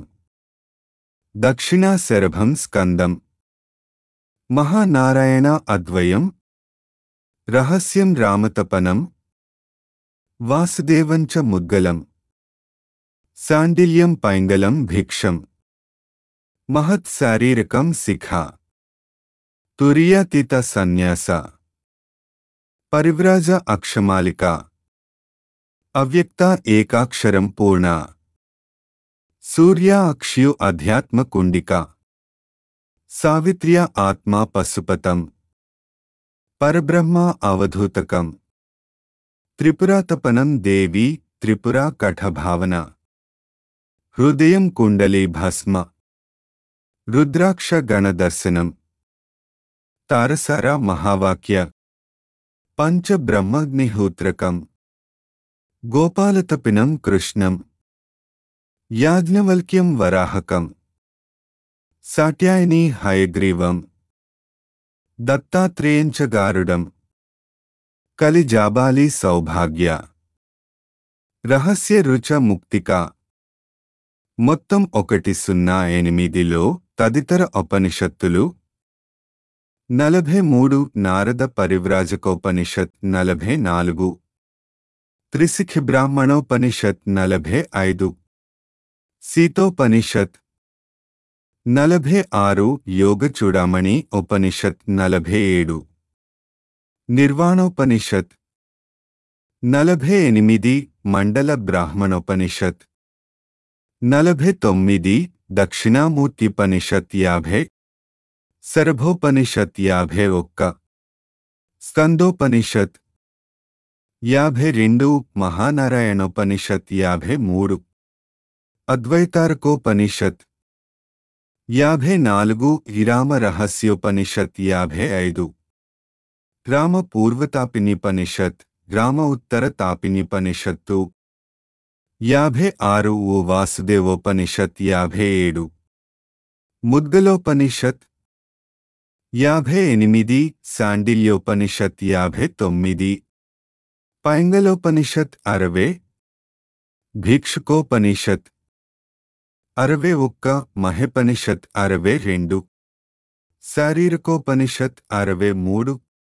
దక్షిణా శరభం స్కందం మహానారాయణ అద్వయం రహస్యం రామతపనం వాసుదేవంచ ముద్గలం సాండిల్యం పైంగలం భిక్షం మహత్ శారీరకం శిఖ తురియాతీత సన్యాస పరివ్రాజ అక్షమాలిక అవ్యక్త ఏకాక్షరం పూర్ణ సూర్యా అక్ష్యు అధ్యాత్మ కుండిక సావిత్ర్య ఆత్మా పశుపతం పరబ్రహ్మ అవధూతకం త్రిపురాతపనం దేవి త్రిపురా కఠభావన హృదయం కుండలీ భస్మ రుద్రాక్ష గణదర్శనం తారసార మహావాక్య పంచబ్రహ్మగ్నిహోత్రకం గోపాలతపినం కృష్ణం యాజ్ఞవల్క్యం వరాహకం సాట్యాయని హయగ్రీవం దత్తాత్రేయంచ గారుడం కలిజాబాలి సౌభాగ్య రహస్య రుచ ముక్తిక మొత్తం ఒకటి సున్నా ఎనిమిదిలో తదితర ఉపనిషత్తులు నలభై మూడు నారద పరివ్రాజకోపనిషత్ నలభై నాలుగు త్రిశిఖి బ్రాహ్మణోపనిషత్ నలభై ఐదు సీతోపనిషత్ నలభై ఆరు యోగచూడామణి ఉపనిషత్ నలభై ఏడు నిర్వాణోపనిషత్ నలభై ఎనిమిది మండల బ్రాహ్మణోపనిషత్ నలభై తొమ్మిది దక్షిణామూర్తిపనిషత్ యాభై శరభోపనిషత్ యాభై ఒక్క స్కందోపనిషత్ యాభై రెండు మహానారాయణోపనిషత్ యాభై మూడు అద్వైతారకోపనిషత్ యాభై నాలుగు ఇరామ రహస్యోపనిషత్ యాభై ఐదు రామ పూర్వతాపినిపనిషత్ రామ ఉత్తర తాపినిపనిషత్తు యాభై ఆరు ఓ వాసుదేవోపనిషత్ యాభై ఏడు ముద్గలోపనిషత్ యాభై ఎనిమిది శాండిల్యోపనిషత్ యాభై తొమ్మిది పైంగలోపనిషత్ అరవై భిక్షుకోపనిషత్ అరవై ఒక్క మహేపనిషత్ అరవై రెండు శారీరకోపనిషత్ అరవై మూడు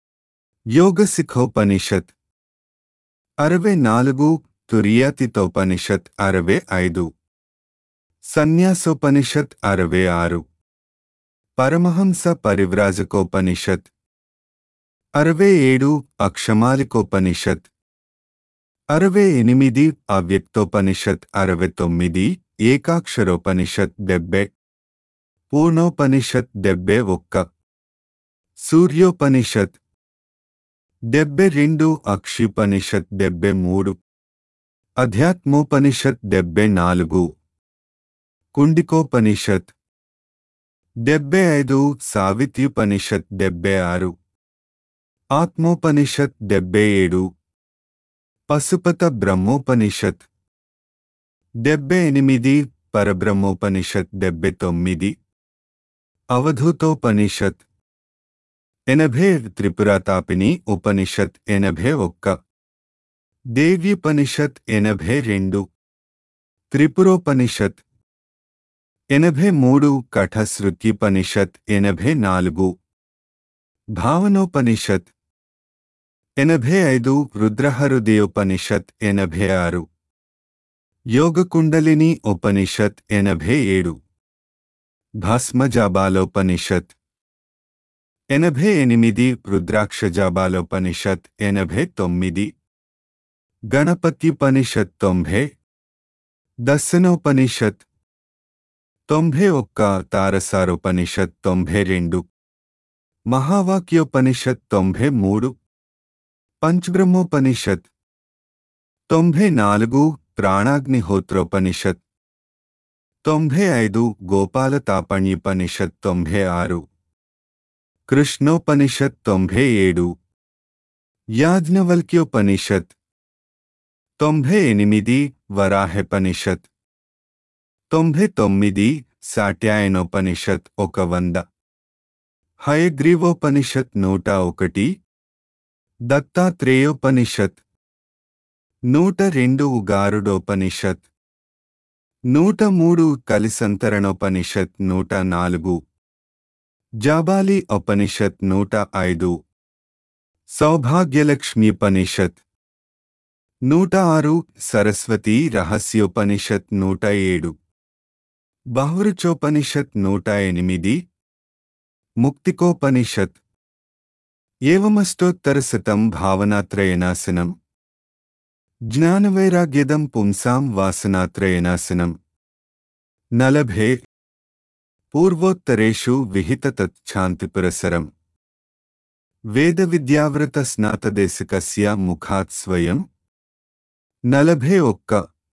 యోగశిఖోపనిషత్ అరవై నాలుగు తురియాతీతోపనిషత్ అరవై ఐదు సన్యాసోపనిషత్ అరవై ఆరు పరమహంస పరివ్రాజకోపనిషత్ అరవై ఏడు అక్షమాలికోపనిషత్. అరవై ఎనిమిది అవ్యక్తోపనిషత్. అరవై తొమ్మిది ఏకాక్షరోపనిషత్. డెబ్బై పూర్ణోపనిషత్. డెబ్బై ఒక్క సూర్యోపనిషత్. డెబ్బై రెండు అక్షిపనిషత్. డెబ్బై మూడు అధ్యాత్మోపనిషత్. డెబ్బై నాలుగు కుండికోపనిషత్. డెబ్బై ఐదు సావిత్ర్యుపనిషత్. డెబ్బై ఆరు ఆత్మోపనిషత్. డెబ్బై ఏడు పశుపత బ్రహ్మోపనిషత్. డెబ్బై ఎనిమిది పరబ్రహ్మోపనిషత్. డెబ్బై తొమ్మిది అవధూతోపనిషత్. ఎనభై త్రిపురాతాపిని ఉపనిషత్. ఎనభై ఒక్క దేవ్యుపనిషత్. ఎనభై రెండు త్రిపురోపనిషత్. ఎనభై మూడు కఠశ్రుత్యుపనిషత్. ఎనభై నాలుగు భావనోపనిషత్. ఎనభై ఐదు రుద్రహృదయోపనిషత్. ఎనభై ఆరు యోగకుండలిని ఉపనిషత్. ఎనభై ఏడు భస్మజాబాలోపనిషత్. ఎనభై ఎనిమిది రుద్రాక్షజాబాలోపనిషత్. ఎనభై తొమ్మిది గణపత్యుపనిషత్. తొంభై దర్శనోపనిషత్. తొంభై ఒక్క తారసారోపనిషత్. తొంభై రెండు మహావాక్యోపనిషత్. తొంభై మూడు పంచబ్రహ్మోపనిషత్. తొంభై నాలుగు ప్రాణాగ్నిహోత్రోపనిషత్. తొంభై ఐదు గోపాలతాపణ్యుపనిషత్. తొంభై ఆరు కృష్ణోపనిషత్. తొంభై ఏడు యాజ్ఞవల్క్యోపనిషత్. తొంభై ఎనిమిది వరాహోపనిషత్. తొంభై తొమ్మిది సాట్యాయనోపనిషత్. ఒక వంద హయగ్రీవోపనిషత్. నూట ఒకటి దత్తాత్రేయోపనిషత్. నూట రెండు గారుడోపనిషత్. నూట మూడు కలిసంతరణోపనిషత్. నూట నాలుగు జాబాలి ఉపనిషత్. నూట ఐదు సౌభాగ్యలక్ష్మీపనిషత్. నూట ఆరు సరస్వతీ రహస్యోపనిషత్. నూట ఏడు బహురుచోపనిషత్. నూట ఎనిమిది ముక్తికోపనిషత్. ఏవమష్టోత్తరశతం భావనాత్రయనాశనం. జ్ఞానవైరాగ్యదం పుంసాం వాసనాత్రయనాశనం. నలభై పూర్వోత్తరేషు విహితతచ్ఛాంతిపురసరం. వేదవిద్యావ్రత స్నాతదేశికస్య ముఖాత్ స్వయం. నలభై ఒక్క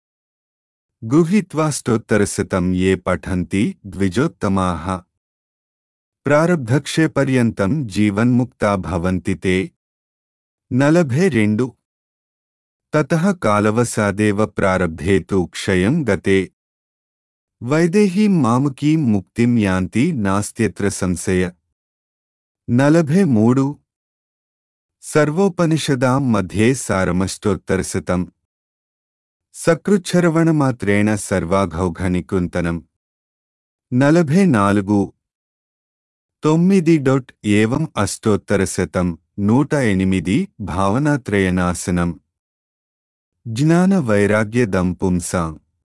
గృహీత్వాష్టోత్తరశతం ఏ పఠంతి ద్విజోత్తమాః. ప్రారబ్ధక్షయపర్యంతం జీవన్ముక్తా భవంతి తే. నలభై రెండు తతః కాలవసాదేవ ప్రారబ్ధే తు క్షయం గతే. వైదేహీం మాముకీం ముక్తిం యాంతి నాస్త్యత్ర సంశయ. నలభై మూడు సర్వోపనిషదాం మధ్యే సారమష్టోత్తరశతం. సకృచ్ఛరవణమాత్రేణ సర్వాఘౌఘనికృంతనం. నలభై నాలుగు తొమ్మిది డొట్ ఏవం అష్టోత్తరశతం. నూట ఎనిమిది భావనాత్రయనాశనం. జ్ఞాన వైరాగ్యదం పుంసాం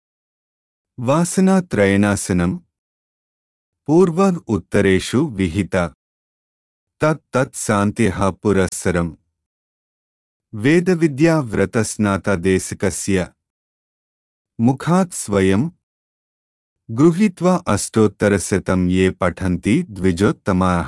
వాసనాత్రయనాశనం. పూర్వ ఉత్తరేషు విహిత తత్ తత్ శాంత్యః పురస్సరం. వేదవిద్యా వ్రతస్నాతదేశికస్య ముఖాత్ స్వయం. గృహీత్వా అష్టోత్తరశతం ఏ పఠంతి ద్విజోత్తమాః.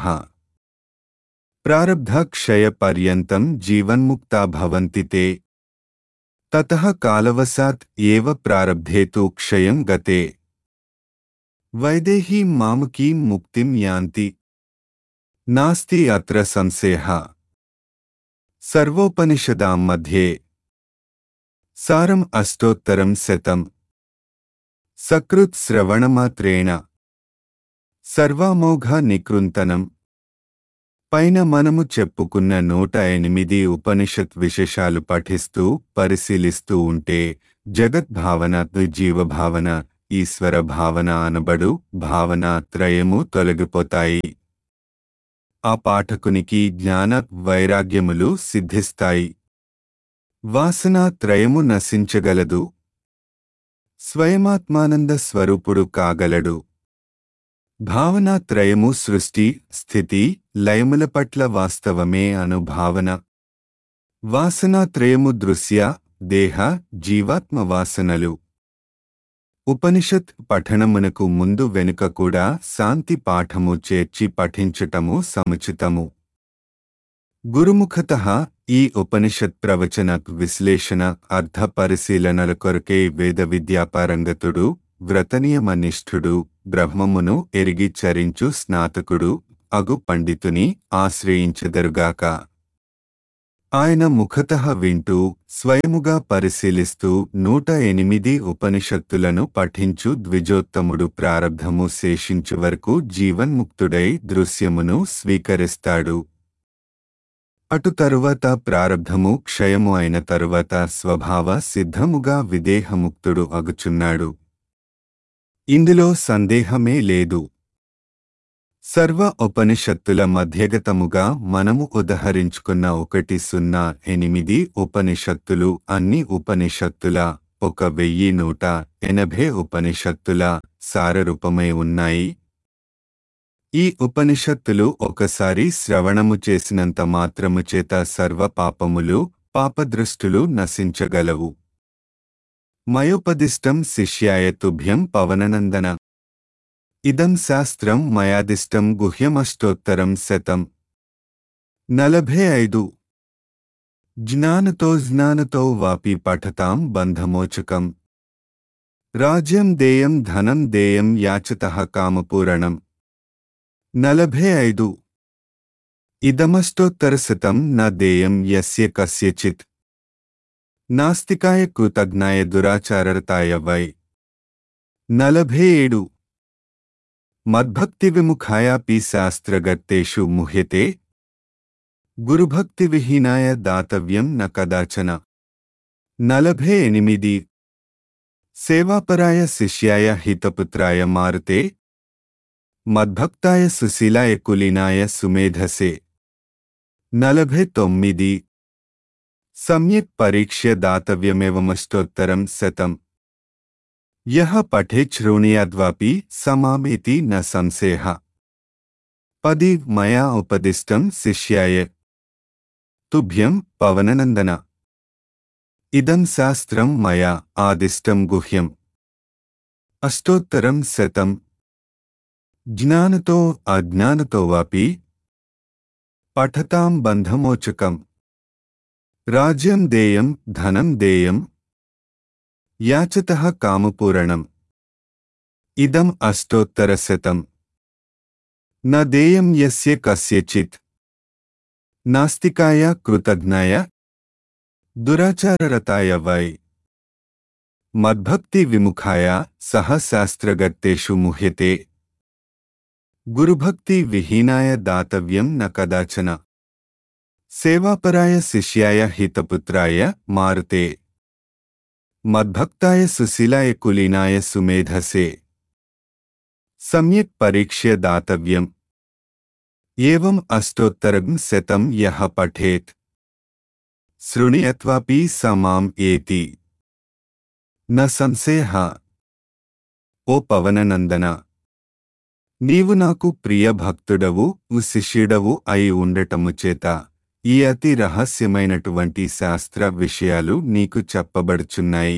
ప్రారబ్ధక్షయపర్యంతం జీవన్ముక్తా భవంతి తే. తతః కాలవసాత్ ఏవ ప్రారబ్ధే తు క్షయం గతే. వైదేహీం మాముకీం ముక్తిం యాంతి నాస్తి అత్ర సంశయః. సర్వోపనిషదాం మధ్యే సారం అష్టోత్తరం శతం. సకృత్ శ్రవణమాత్రేణ సర్వామోఘ నికృంతనం. పైన మనము చెప్పుకున్న నూట ఎనిమిది ఉపనిషత్ విశేషాలు పఠిస్తూ పరిశీలిస్తూ ఉంటే జగద్భావన, జీవభావన, ఈశ్వర భావన అనబడు భావన త్రయము తొలగిపోతాయి. ఆ పాఠకునికి జ్ఞాన వైరాగ్యములు సిద్ధిస్తాయి. వాసనా త్రయము నశించగలదు. స్వయమాత్మానంద స్వరూపుడు కాగలడు. భావనాత్రయము సృష్టి స్థితి లయముల పట్ల వాస్తవమే అను భావన. వాసనాత్రయము దృశ్య దేహ జీవాత్మ వాసనలు. ఉపనిషత్ పఠనమునకు ముందు వెనుక కూడా శాంతి పాఠము చేర్చి పఠించటము సముచితము. గురుముఖతః ఈ ఉపనిషత్ ప్రవచన విశ్లేషణ అర్థ పరిశీలనల కొరకే వేద విద్యాపారంగతుడు వ్రతనియమనిష్ఠుడు బ్రహ్మమును ఎరిగి చరించు స్నాతకుడు అగు పండితుని ఆశ్రయించెదరుగాక. ఆయన ముఖతః వింటూ స్వయముగా పరిశీలిస్తూ నూట ఎనిమిది ఉపనిషత్తులను పఠించు ద్విజోత్తముడు ప్రారబ్ధము శేషించు వరకు జీవన్ముక్తుడై దృశ్యమును స్వీకరిస్తాడు. అటు తరువాత ప్రారబ్ధము క్షయము అయిన తరువాత స్వభావ సిద్ధముగా విదేహముక్తుడు అగుచున్నాడు. ఇందులో సందేహమే లేదు. సర్వ ఉపనిషత్తుల మధ్యగతముగా మనము ఉదహరించుకున్న ఒకటి సున్నా ఎనిమిది ఉపనిషత్తులు అన్ని ఉపనిషత్తుల ఒక వెయ్యి నూట ఎనభై ఉపనిషత్తుల సారరూపమై ఉన్నాయి. ఈ ఉపనిషత్తులు ఒకసారి శ్రవణము చేసినంత మాత్రము చేత సర్వ పాపములు పాపదృష్టులు నశించగలవు. మయోపదిష్టం శిష్యాయ తుభ్యం పవననందన. ఇదం శాస్త్రం మయాదిష్టం గుహ్యమష్టోత్తరం శతం. నలభై ఐదు. జ్ఞానతో జ్ఞానతో వాపి పఠతాం బంధమోచకం. రాజ్యం దేయం ధనం దేయం యాచతః కామపూరణం. నలభై ఐదు. ఇదమష్టోత్తరశతం న దేయం యస్య కస్యచిత్. నాస్తికాయ కృతజ్ఞాయ దురాచారరతాయ వై. నలభై ఏడు. మద్భక్తి విముఖాయాపి శాస్త్రగర్తేషు ముహ్యతే. గురుభక్తి విహీనాయ దాతవ్యం న కదాచన. నలభై ఎనిమిది. సేవాపరాయ శిష్యాయ హితపుత్రాయ మారుతే. మద్భక్తాయ సుశీలాయ కులీనాయ సుమేధసే. నలభై తొమ్మిది. సమ్యక్ పరీక్ష్య దాతవ్యమేవమష్టోత్తరం శతం. యః పఠేత్ శృణుయాద్వాపి సమామేతి న సంశయః. పది. మయా ఉపదిష్టం శిష్యాయ తుభ్యం పవననందన. ఇదం శాస్త్రం మయా ఆదిష్టం గుహ్యం. అష్టోత్తరం శతం. జ్ఞానతో అజ్ఞానతో వాపి పఠతాం బంధమోచకం. రాజ్యం దేయం ధనం దేయం యాచతః కామపూరణం. ఇదం అష్టోత్తరశతం. న దేయం యస్య కస్యచిత్. నాస్తికాయ కృతజ్ఞాయ దురాచారరతాయ వై. మద్భక్తి విముఖాయ సహ శాస్త్రగర్తేషు ముహ్యతే. గురుభక్తి విహీనాయ దాతవ్యం న కదాచన. సేవాపరాయ శిష్యాయ హితపుత్రాయ మారుతే. మద్భక్తాయ సుశీలాయ కులీనాయ సుమేధసే. సమ్యక్ పరీక్ష్య దాతవ్యం. ఏవం అష్టోత్తరం శతం యః పఠేత్ శృణుయాద్వాపి స మాం ఏతి న సంశయః. ఓ పవననందన, నీవు నాకు ప్రియ భక్తుడవు శిష్యుడవు అయి ఉండటము చేత ఈ అతి రహస్యమైనటువంటి శాస్త్ర విషయాలు నీకు చెప్పబడుచున్నాయి.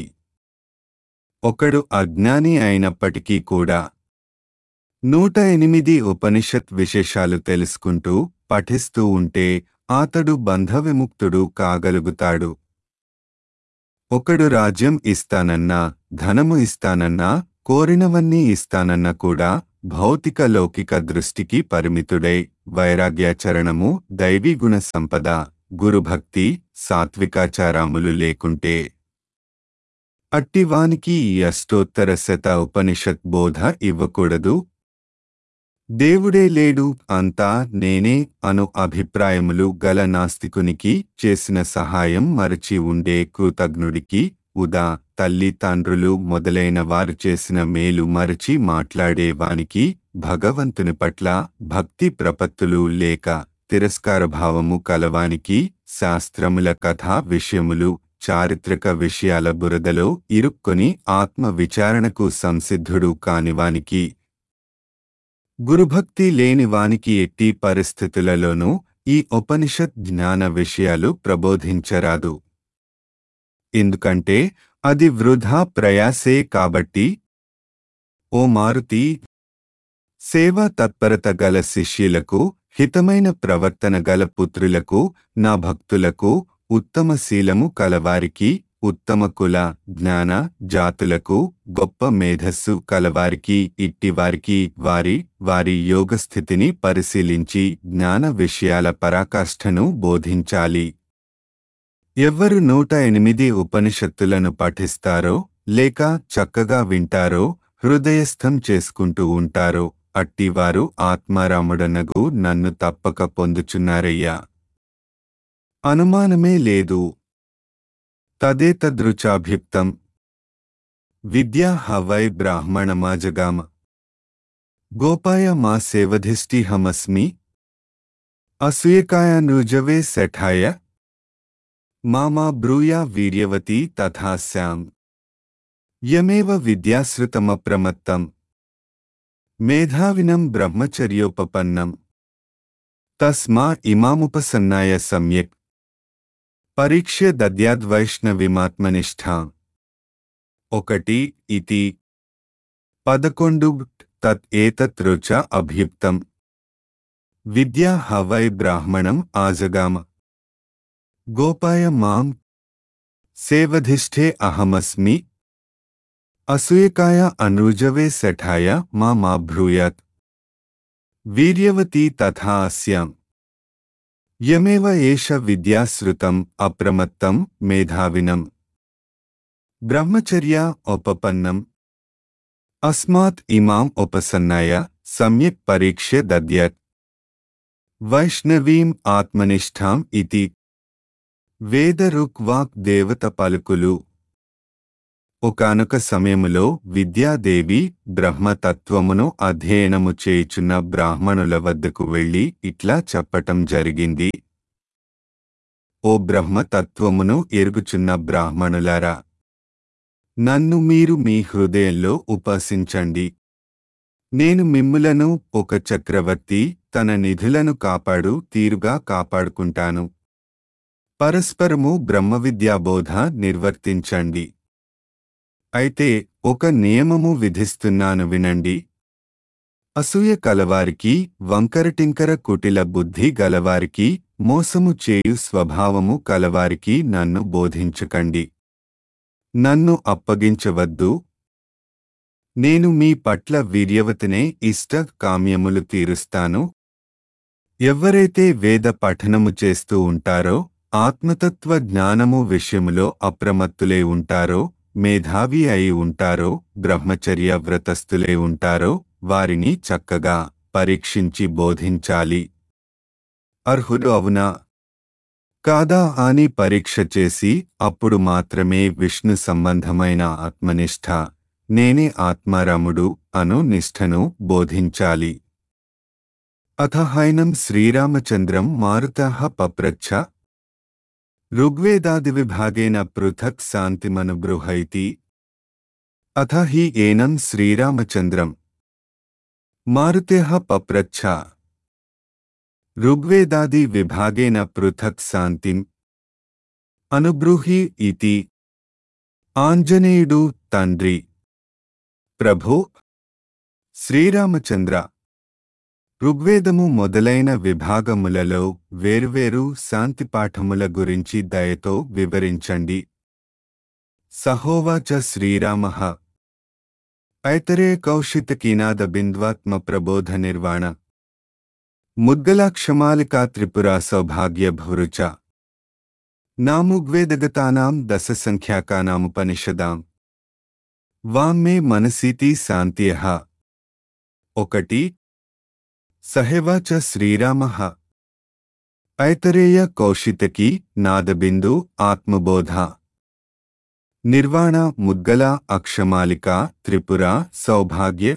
ఒకడు అజ్ఞాని అయినప్పటికీ కూడా నూట ఎనిమిది ఉపనిషత్ విశేషాలు తెలుసుకుంటూ పఠిస్తూ ఉంటే అతడు బంధవిముక్తుడు కాగలుగుతాడు. ఒకడు రాజ్యం ఇస్తానన్నా ధనము ఇస్తానన్నా కోరినవన్నీ ఇస్తానన్నా కూడా భౌతిక లౌకిక దృష్టికి పరిమితుడై వైరాగ్యాచరణము దైవీగుణ సంపద గురుభక్తి సాత్వికాచారాములు లేకుంటే అట్టివానికి ఈ అష్టోత్తర శత ఉపనిషత్ బోధ ఇవ్వకూడదు. దేవుడే లేడు అంతా నేనే అను అభిప్రాయములు గల నాస్తికునికి చేసిన సహాయం మరచి ఉండే కృతజ్ఞుడికి ఉదా తల్లి తండ్రులు మొదలైన వారు చేసిన మేలు మరచి మాట్లాడేవానికి భగవంతుని పట్ల భక్తి ప్రపత్తులు లేక తిరస్కారభావము కలవానికి శాస్త్రముల కథా విషయములు చారిత్రక విషయాల బురదలో ఇరుక్కొని ఆత్మ విచారణకు సంసిద్ధుడు కానివానికి గురుభక్తి లేని వానికి ఎట్టి పరిస్థితులలోనూ ఈ ఉపనిషత్ జ్ఞాన విషయాలు ప్రబోధించరాదు. ఎందుకంటే అది వృధా ప్రయాసే కాబట్టి. ఓ మారుతి, సేవా తత్పరత గల శిష్యులకు, హితమైన ప్రవర్తన గల పుత్రులకు, నా భక్తులకు, ఉత్తమ శీలము కలవారికి, ఉత్తమ కుల, జ్ఞాన, జాతులకు, గొప్ప మేధస్సు కలవారికి, ఇట్టివారికి వారి వారి యోగస్థితిని పరిశీలించి జ్ఞాన విషయాల పరాకాష్ఠను బోధించాలి. ఎవ్వరు నూట ఎనిమిది ఉపనిషత్తులను పఠిస్తారో లేక చక్కగా వింటారో, హృదయస్థం చేసుకుంటూ ఉంటారో అట్టివారు ఆత్మారాముడనగు నన్ను తప్పక పొందుచున్నారయ్యా. అనుమానమే లేదు. తదేతదృచాభిప్తం విద్యా హవై బ్రాహ్మణమాజగామ గోపాయ మా సేవధిష్ఠిహమస్మి అసూయకాయానృజవే శఠాయ మామా బ్రూయా వీర్యవతి తథా స్యాం యమేవ విద్యాశ్రుతమప్రమత్తం మేధావినం బ్రహ్మచర్యోపపన్నం తస్మా ఇమాముపసన్నాయ సమ్యక్ పరీక్ష్య దద్యాద్వైష్ణవిమాత్మనిష్ఠా. ఒకటి ఇతి పదకొండు తత్ ఏతత్ రుచ అభ్యుక్తం విద్యా హవై బ్రాహ్మణం ఆజగామ గోపాయ మాం సేవధిష్ఠే అహమస్మి అసూయకాయ అనృజవే శఠాయ మా మా బ్రూయాత్ వీర్యవతి తథా అస్యాం యమేవ ఏష విద్యాశ్రుతం అప్రమత్తం మేధావినం బ్రహ్మచర్య ఉపపన్నం అస్మాత్ ఇమాం ఉపసన్నాయ సమ్యక్ పరీక్ష్య దద్యత్ వైష్ణవీం ఆత్మనిష్ఠాం ఇతి. వేద రుక్ వాక్ దేవత పలుకులు. ఒకానొక సమయములో విద్యాదేవి బ్రహ్మతత్వమును అధ్యయనము చేయుచున్న బ్రాహ్మణుల వద్దకు వెళ్ళి ఇట్లా చెప్పటం జరిగింది. ఓ బ్రహ్మతత్వమును ఎరుగుచున్న బ్రాహ్మణులారా, నన్ను మీరు మీ హృదయంలో ఉపాసించండి. నేను మిమ్ములను ఒక చక్రవర్తి తన నిధులను కాపాడు తీరుగా కాపాడుకుంటాను. పరస్పరము బ్రహ్మవిద్యాబోధ నిర్వర్తించండి. అయితే ఒక నియమము విధిస్తున్నాను వినండి. అసూయ కలవారికి, వంకరటింకర కుటిల బుద్ధి గలవారికి, మోసము చేయు స్వభావము కలవారికి నన్ను బోధించకండి. నన్ను అప్పగించవద్దు. నేను మీ పట్ల వీర్యవతినే ఇష్ట కామ్యములు తీరుస్తాను. ఎవ్వరైతే వేద పఠనము చేస్తూ ఉంటారో, ఆత్మతత్వ జ్ఞానము విషయములో అప్రమత్తులే ఉంటారో, మేధావి అయి ఉంటారో, బ్రహ్మచర్య వ్రతస్థులే ఉంటారో వారిని చక్కగా పరీక్షించి బోధించాలి. అర్హుడు అవునా కాదా అని పరీక్ష చేసి అప్పుడు మాత్రమే విష్ణు సంబంధమైన ఆత్మనిష్ఠ, నేనే ఆత్మారాముడు అను నిష్ఠను బోధించాలి. అథ హైనం శ్రీరామచంద్రం మారుతః పప్రచ్ఛ ఋగ్వేదాదివిభాగేన పృథక్ శాంతిమనుబృహైతి. అథ హి ఏనం శ్రీరామచంద్రం మారుతః పప్రచ్ఛ ఋగ్వేదాది విభాగేన పృథక్ శాంతిం అనుబ్రూహి ఇతి. ఆంజనేయుడు, తండ్రి, ప్రభో శ్రీరామచంద్ర, ఋగ్వేదము మొదలైన విభాగములలో వేర్వేరు శాంతిపాఠముల గురించి దయతో వివరించండి. సహోవాచ శ్రీరామః ఐతరే కౌశితకీనాద బింద్వాత్మ ప్రబోధ నిర్వాణ ముద్గలాక్షమాలికా త్రిపురా సౌభాగ్య భృచ నాముగ్వేదగతానాం దశ సంఖ్యాకానాముపనిషదాం వామ్మే మనసీతి శాంత్యః. ఒకటి సహేవాచ శ్రీరామః ఐతరేయ కౌశితకీ నాదబిందు ఆత్మబోధ నిర్వాణ ముద్గల అక్షమాలిక త్రిపుర సౌభాగ్య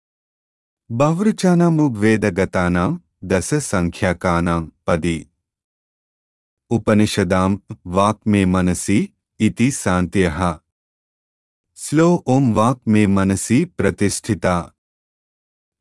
బహృచానాముగ్వేదగతానాం దశ సంఖ్యాకానాం పది. ఉపనిషదాం వాక్ మే మనసి ఇతి శాంత్యః. స్లో ఓం వాక్ మే మనసి ప్రతిష్ఠిత.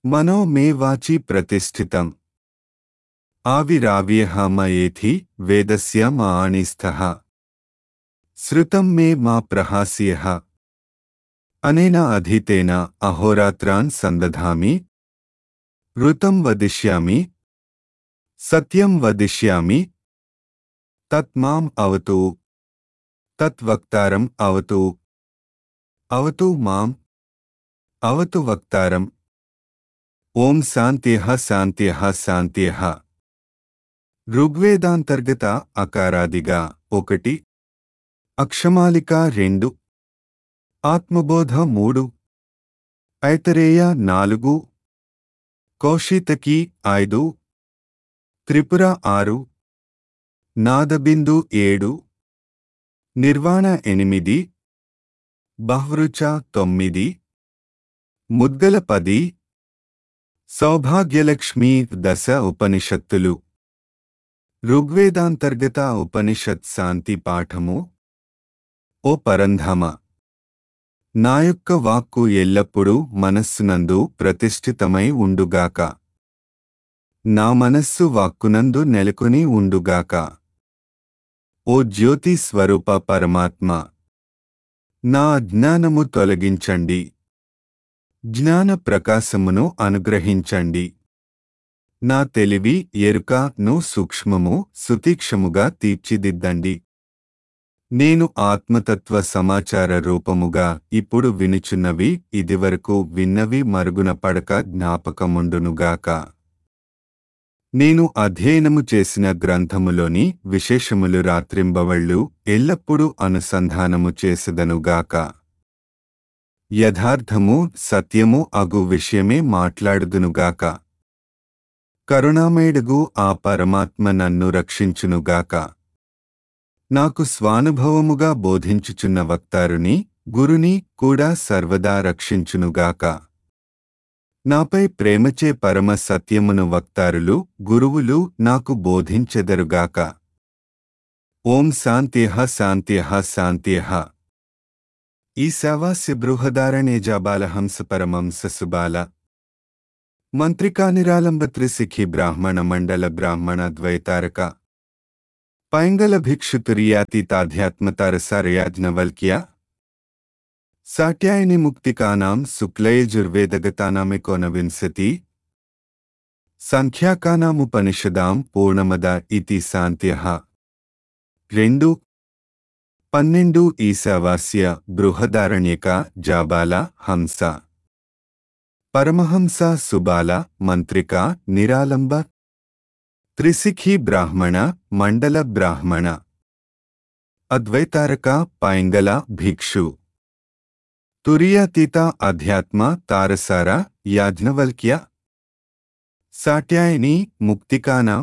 మనో మే వాచి ప్రతిష్ఠితం ఆవిరావ్యః మయేథి వేదస్య మాణిస్థః శ్రుతం మే మా ప్రహాస్యః అనేన అధీతేన అహోరాత్రాన్ సందధామి ఋతం వదిష్యామి సత్యం వదిష్యామి తత్ మాం అవతు తత్ వక్తారం అవతు అవతు మాం అవతు వక్తారం. ఓం శాంత్యః శాంత్యః శాంత్యః. ఋగ్వేదాంతర్గత అకారాదిగా ఒకటి, అక్షమాలిక రెండు, ఆత్మబోధ మూడు, ఐతరేయ నాలుగు, కౌశితకి ఐదు, త్రిపుర ఆరు, నాదబిందు ఏడు, నిర్వాణ ఎనిమిది, బహ్వృచ తొమ్మిది, ముద్గల పది, సౌభాగ్యలక్ష్మి దశ ఉపనిషత్తులు. ఋగ్వేదాంతర్గత ఉపనిషత్ శాంతి పాఠము. ఓ పరంధామ, నా యొక్క వాక్కు ఎల్లప్పుడూ మనస్సునందు ప్రతిష్ఠితమై ఉండుగాక. నా మనస్సు వాక్కునందు నెలకొని ఉండుగాక. ఓ జ్యోతి స్వరూప పరమాత్మ, నా అజ్ఞానము తొలగించండి, జ్ఞాన ప్రకాశమును అనుగ్రహించండి. నా తెలివి ఎరుకను సూక్ష్మము సుతీక్షముగా తీర్చిదిద్దండి. నేను ఆత్మతత్వ సమాచార రూపముగా ఇప్పుడు వినుచున్నవి ఇదివరకు విన్నవి మరుగున పడక జ్ఞాపకముండునుగాక. నేను అధ్యయనము చేసిన గ్రంథములోని విశేషములు రాత్రింబవళ్ళు ఎల్లప్పుడూ అనుసంధానము చేసెదనుగాక. యథార్థము సత్యము అగు విషయమే మాట్లాడుదునుగాక. కరుణామయుడగు ఆ పరమాత్మ నన్ను రక్షించునుగాక. నాకు స్వానుభవముగా బోధించుచున్న వక్తారుని గురుని కూడా సర్వదా రక్షించునుగాక. నాపై ప్రేమచే పరమ సత్యమును వక్తారులు గురువులు నాకు బోధించెదరుగాక. ఓం శాంత్యః శాంత్యః శాంత్యః. ఈశావాస్య బృహదారణే జాబాలహంస పరమంస సుబాల మంత్రికా నిరాలంబ త్రిశిఖి బ్రాహ్మణ మండల బ్రాహ్మణ ద్వైతారక పైంగల భిక్షుతుర్యాతీతాధ్యాత్మతారసారయాజ్ఞవల్క్య సాట్యాయని ముక్తికానాం శుక్లయజుర్వేదగతానామెకోనవింశతి సంఖ్యాకానాముపనిషదాం పూర్ణమద ఇతి శాంత్యః. రెండు పన్నెండు ఈశావాస్య బృహదారణ్యక జాబాల హంస పరమహంస సుబాల మంత్రిక నిరాలంబ త్రిశిఖి బ్రాహ్మణ మండల బ్రాహ్మణ అద్వైతారక పైంగల భిక్షు తురియాతీత అధ్యాత్మ తారసార యాజ్ఞవల్క్య సాట్యాయని ముక్తికానాం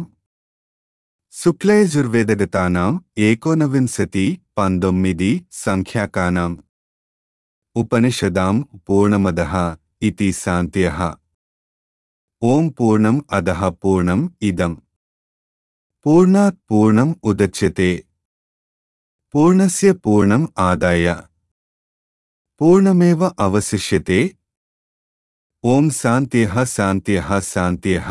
శుక్లయజుర్వేదగతానాం ఏకోనవింశతి పంతొమ్మిది సంఖ్యాకానాం ఉపనిషదాం పూర్ణమదః ఇతి శాంత్యః. ఓం పూర్ణం అదః పూర్ణం ఇదం పూర్ణాత్ పూర్ణం ఉదచ్యతే పూర్ణస్య పూర్ణం ఆదాయ పూర్ణమేవ అవశిష్యతే. ఓం శాంత్యః శాంత్యః శాంత్యః.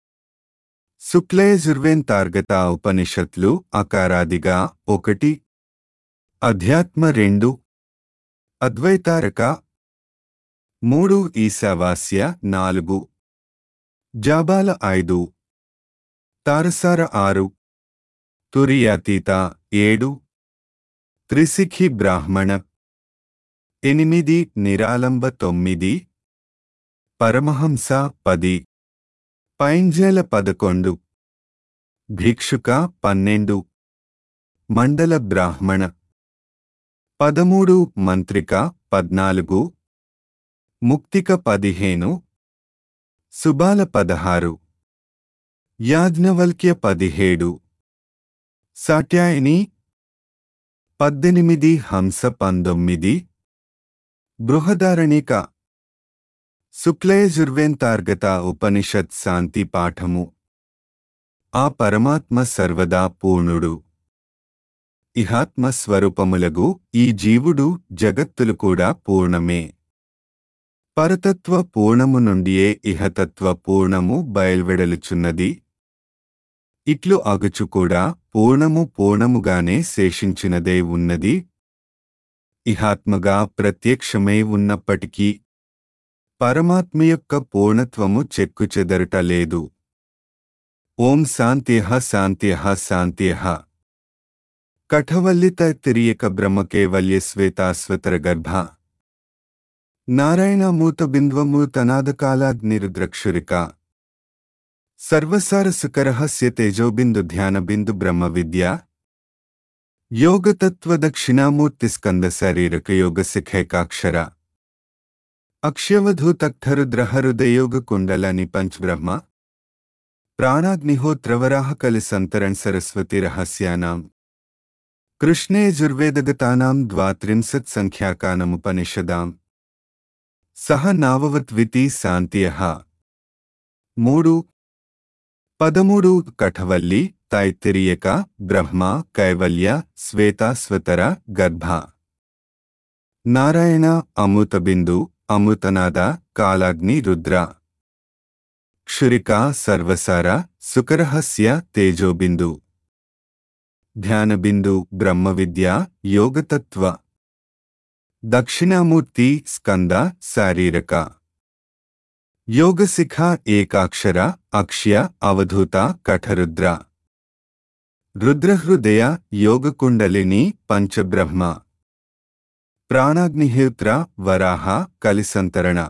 శుక్లయజుర్వేంతార్గత ఉపనిషత్లు అకారాదిగా ఒకటి, అధ్యాత్మ రెండు, అద్వైతారక మూడు, ఈశావాస్య నాలుగు, జాబాల ఐదు, తారసార ఆరు, తురియాతీత ఏడు, త్రిశిఖి బ్రాహ్మణ ఎనిమిది, నిరాలంబ తొమ్మిది, పరమహంస పది, పైంజల పదకొండు, భిక్షుక పన్నెండు, మండల బ్రాహ్మణ పదమూడు, మంత్రిక పద్నాలుగు, ముక్తిక పదిహేను, సుబాల పదహారు, యాజ్ఞవల్క్య పదిహేడు, సాట్యాయని పద్దెనిమిది, హంస పంతొమ్మిది, బృహదారణిక. శుక్లయజుర్వేంతార్గత ఉపనిషత్ శాంతి పాఠము. ఆ పరమాత్మ సర్వదా పూర్ణుడు. ఇహాత్మ స్వరూపములగు ఈ జీవుడు జగత్తులు కూడా పూర్ణమే. పరతత్వ పూర్ణము నుండియే ఇహతత్వ పూర్ణము బయల్వెడలుచున్నది. ఇట్లు అగుచు కూడా పూర్ణము పూర్ణముగానే శేషించినదే ఉన్నది. ఇహాత్మగా ప్రత్యక్షమై ఉన్నప్పటికీ పరమాత్మ యొక్క పూర్ణత్వము చెక్కుచెదరుట లేదు. ఓం శాంత్యః శాంత్యః శాంత్యః. కఠవల్లిత తిరియక బ్రహ్మకేవల్య శ్వేతాశ్వతర గర్భ నారాయణమూతబింద్వమూతనాదకాలాగ్నిరుద్రక్షురిక సర్వసారసుకరహస్య తేజోబిందు ధ్యానబిందు బ్రహ్మ విద్య యోగతత్వదక్షిణామూర్తిస్కంద శరీరకయోగశిఖైకాక్షర అక్ష్యవధూతక్తరుద్రహృదయోగకుండలని పంచబ్రహ్మ ప్రాణాగ్నిహోత్రవరాహకలి సంతరణ్ సరస్వతి రహస్యానాం కృష్ణే యజుర్వేదగతానాం ద్వాత్రింశత్ సంఖ్యాకానముపనిషదాం సహ నావవద్వితి శాంత్యః. మూడు పదమూడు కఠవల్లి తైత్తిరీయక బ్రహ్మ కైవల్య శ్వేతాశ్వతర గర్భ నారాయణ అమృతబిందు అమృతనాద కాలాగ్ని రుద్ర క్షురిక సర్వసార సుకరహస్య తేజోబిందు ధ్యానబిందు బ్రహ్మవిద్య యోగతత్వ దక్షిణామూర్తి స్కంద శారీరక యోగశిఖ ఏకాక్షర అక్ష్య అవధూత కఠరుద్ర రుద్రహృదయ యోగకుండలిని పంచబ్రహ్మ ప్రాణాగ్నిహోత్ర వరాహ కలిసంతరణ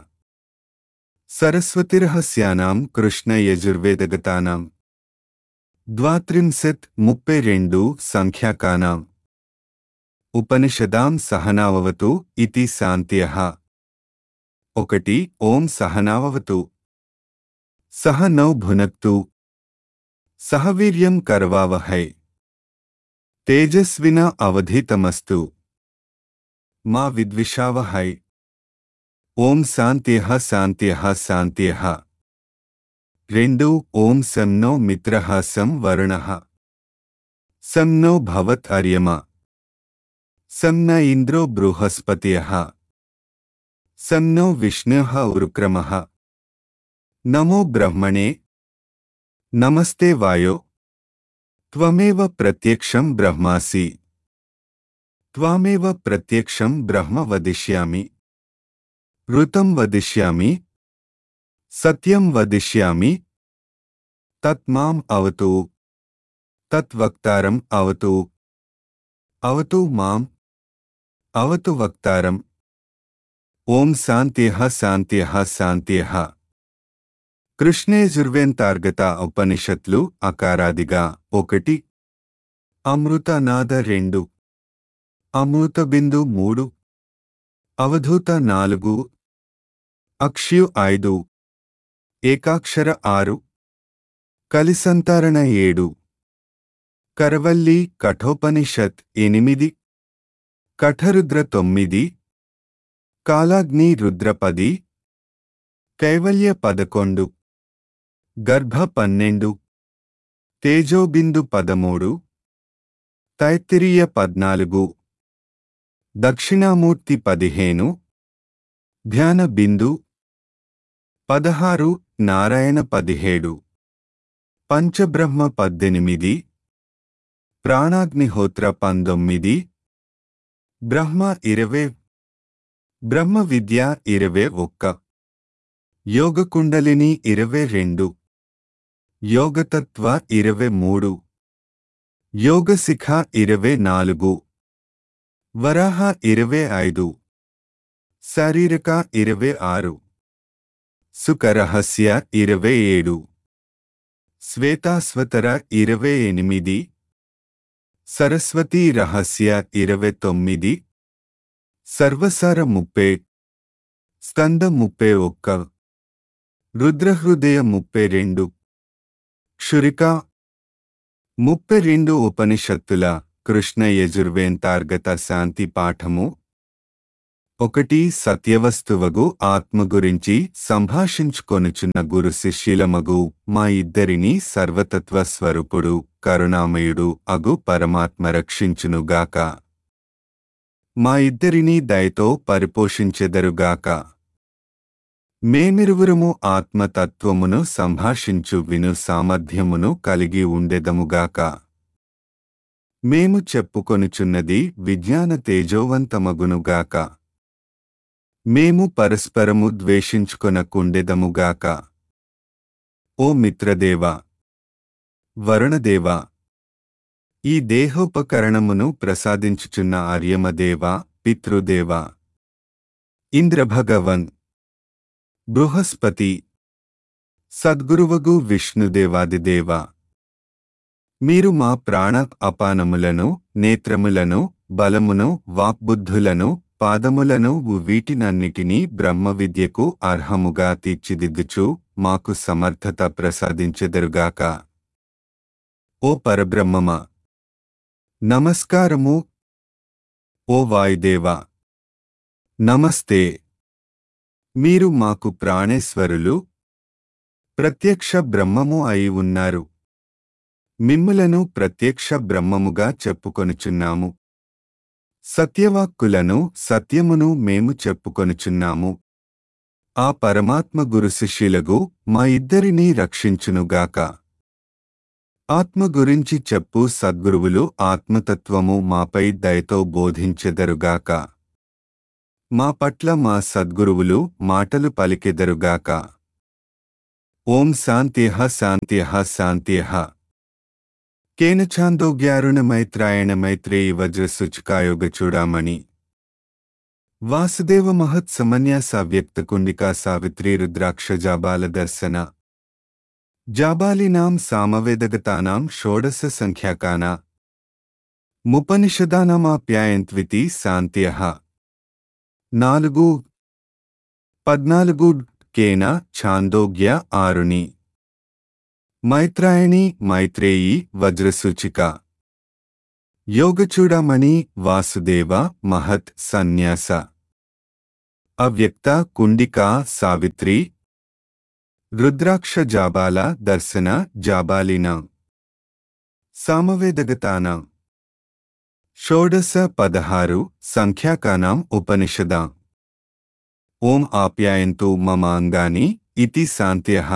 సరస్వతిరహస్యానాం కృష్ణ యజుర్వేదగతానాం ద్వాత్రింశత్ ముప్పై రెండు సంఖ్యాకానాం ఉపనిషదాం సహనావవతు ఇతి శాంత్యః. ఒకటి ఓం సహనావవతు సహ నౌ భునక్తు సహ వీర్యం కరవావహై తేజస్వినా అవధీతమస్తు మా విద్విషావహై. ఓం శాంత్యః శాంత్యః శాంత్యః. రెండు ఓం సం నో మిత్రః సం వరుణః సం నో భవత్ అర్యమ సం న ఇంద్రో బృహస్పతిః సం నో విష్ణుః ఉరుక్రమః. నమో బ్రహ్మణే నమస్తే వాయో త్వమేవ ప్రత్యక్షం బ్రహ్మాసి త్వామేవ ప్రత్యక్షం బ్రహ్మ వదిష్యామి ఋతం వదిష్యామి సత్యం వదిష్యామి తత్ మాం అవతు తత్ వక్తారం అవతు అవతు మాం అవతు వక్తారం. ఓం శాంత్యః శాంత్యః శాంత్యః. కృష్ణేజుర్వేంతార్గత ఉపనిషత్లు అకారాదిగా ఒకటి అమృతనాద రెండు అమృతబిందు మూడు అవధూత నాలుగు అక్ష్యు ఐదు ఏకాక్షర ఆరు కలిసంతరణ ఏడు కరవల్లి కఠోపనిషత్ ఎనిమిది కఠరుద్ర తొమ్మిది కాలాగ్ని రుద్ర పది కైవల్య పదకొండు గర్భ పన్నెండు తేజోబిందు పదమూడు తైత్తిరీయ పద్నాలుగు దక్షిణామూర్తి పదిహేను ధ్యాన బిందు పదహారు నారాయణ పదిహేడు పంచబ్రహ్మ పద్దెనిమిది ప్రాణాగ్నిహోత్ర పంతొమ్మిది బ్రహ్మ ఇరవై బ్రహ్మ విద్య ఇరవై ఒక్క యోగకుండలిని ఇరవై రెండు యోగతత్వ ఇరవై మూడు యోగశిఖ ఇరవై నాలుగు వరాహ ఇరవై ఐదు శారీరక ఇరవై ఆరు సుకరహస్య ఇరవై ఏడు శ్వేతాశ్వతర ఇరవై ఎనిమిది సరస్వతీ రహస్య ఇరవై తొమ్మిది సర్వసార ముప్పై స్కంద ముప్పై ఒక్క రుద్రహృదయ ముప్పై రెండు క్షురిక ముప్పై రెండు ఉపనిషత్తుల కృష్ణ యజుర్వేంతార్గత శాంతి పాఠము. ఒకటి సత్యవస్తువగు ఆత్మ గురించి సంభాషించుకొనుచున్న గురు శిష్యులమగు మా ఇద్దరిని సర్వతత్వ స్వరూపుడు కరుణామయుడు అగు పరమాత్మ రక్షించునుగాక. మా ఇద్దరినీ దయతో పరిపోషించెదరుగాక. మేమిరువురము ఆత్మతత్వమును సంభాషించు విను సామర్థ్యమును కలిగి ఉండెదముగాక. మేము చెప్పుకొనుచున్నది విజ్ఞాన తేజోవంతమగునుగాక. మేము పరస్పరము ద్వేషించుకొనకుండెదముగాక. ఓ మిత్రదేవా, వరుణదేవా, ఈ దేహోపకరణమును ప్రసాదించుచున్న ఆర్యమదేవా, పితృదేవా, ఇంద్రభగవన్, బృహస్పతి, సద్గురువగు విష్ణుదేవాదిదేవా, మీరు మా ప్రాణ అపానములను, నేత్రములను, బలమును, వాక్బుద్ధులను, పాదములను వీటినన్నిటినీ బ్రహ్మ విద్యకు అర్హముగా తీర్చిదిద్దుచు మాకు సమర్థత ప్రసాదించెదరుగాక. ఓ పరబ్రహ్మమా, నమస్కారము. ఓ వాయుదేవా, నమస్తే. మీరు మాకు ప్రాణేశ్వరులు, ప్రత్యక్ష బ్రహ్మము అయి ఉన్నారు. మిమ్ములను ప్రత్యక్ష బ్రహ్మముగా చెప్పుకొనుచున్నాము. సత్యవాక్కులను, సత్యమును మేము చెప్పుకొనుచున్నాము. ఆ పరమాత్మ గురు శిష్యులగు మా ఇద్దరినీ రక్షించునుగాక. ఆత్మ గురించి చెప్పు సద్గురువులు ఆత్మతత్వము మాపై దయతో బోధించెదరుగాక. మా పట్ల మా సద్గురువులు మాటలు పలికెదరుగాక. ఓం శాంత్యః శాంత్యః శాంత్యః. కేన ఛాందోగ్యారుణ మైత్రాయణ మైత్రేయి వజ్రసూచికాయోగ చూడామణి. వాసుదేవ మహత్ సమన్యాస వ్యక్త కుండికా సావిత్రీ రుద్రాక్ష జాబాల దర్శన. జాబాలినాం సామవేదగతానాం షోడశ సంఖ్యాకానా. ముపనిషదానామాప్యాయంత్వితి శాంత్యః. నాలుగు పద్నాలుగు కేన ఛాందోగ్య ఆరుణి. మైత్రాయణి మైత్రేయి వజ్రసూచిక. యోగచూడామణి వాసుదేవ మహత్ సన్యాస. అవ్యక్త కుండికా సావిత్రి. రుద్రాక్ష జాబాల దర్శన జాబాలిన. సామవేదగతానాం. షోడశ పదహారు సంఖ్యాకానాం ఉపనిషదాం. ఓం ఆప్యాయంతు మమ అంగాని ఇతి శాంత్యః.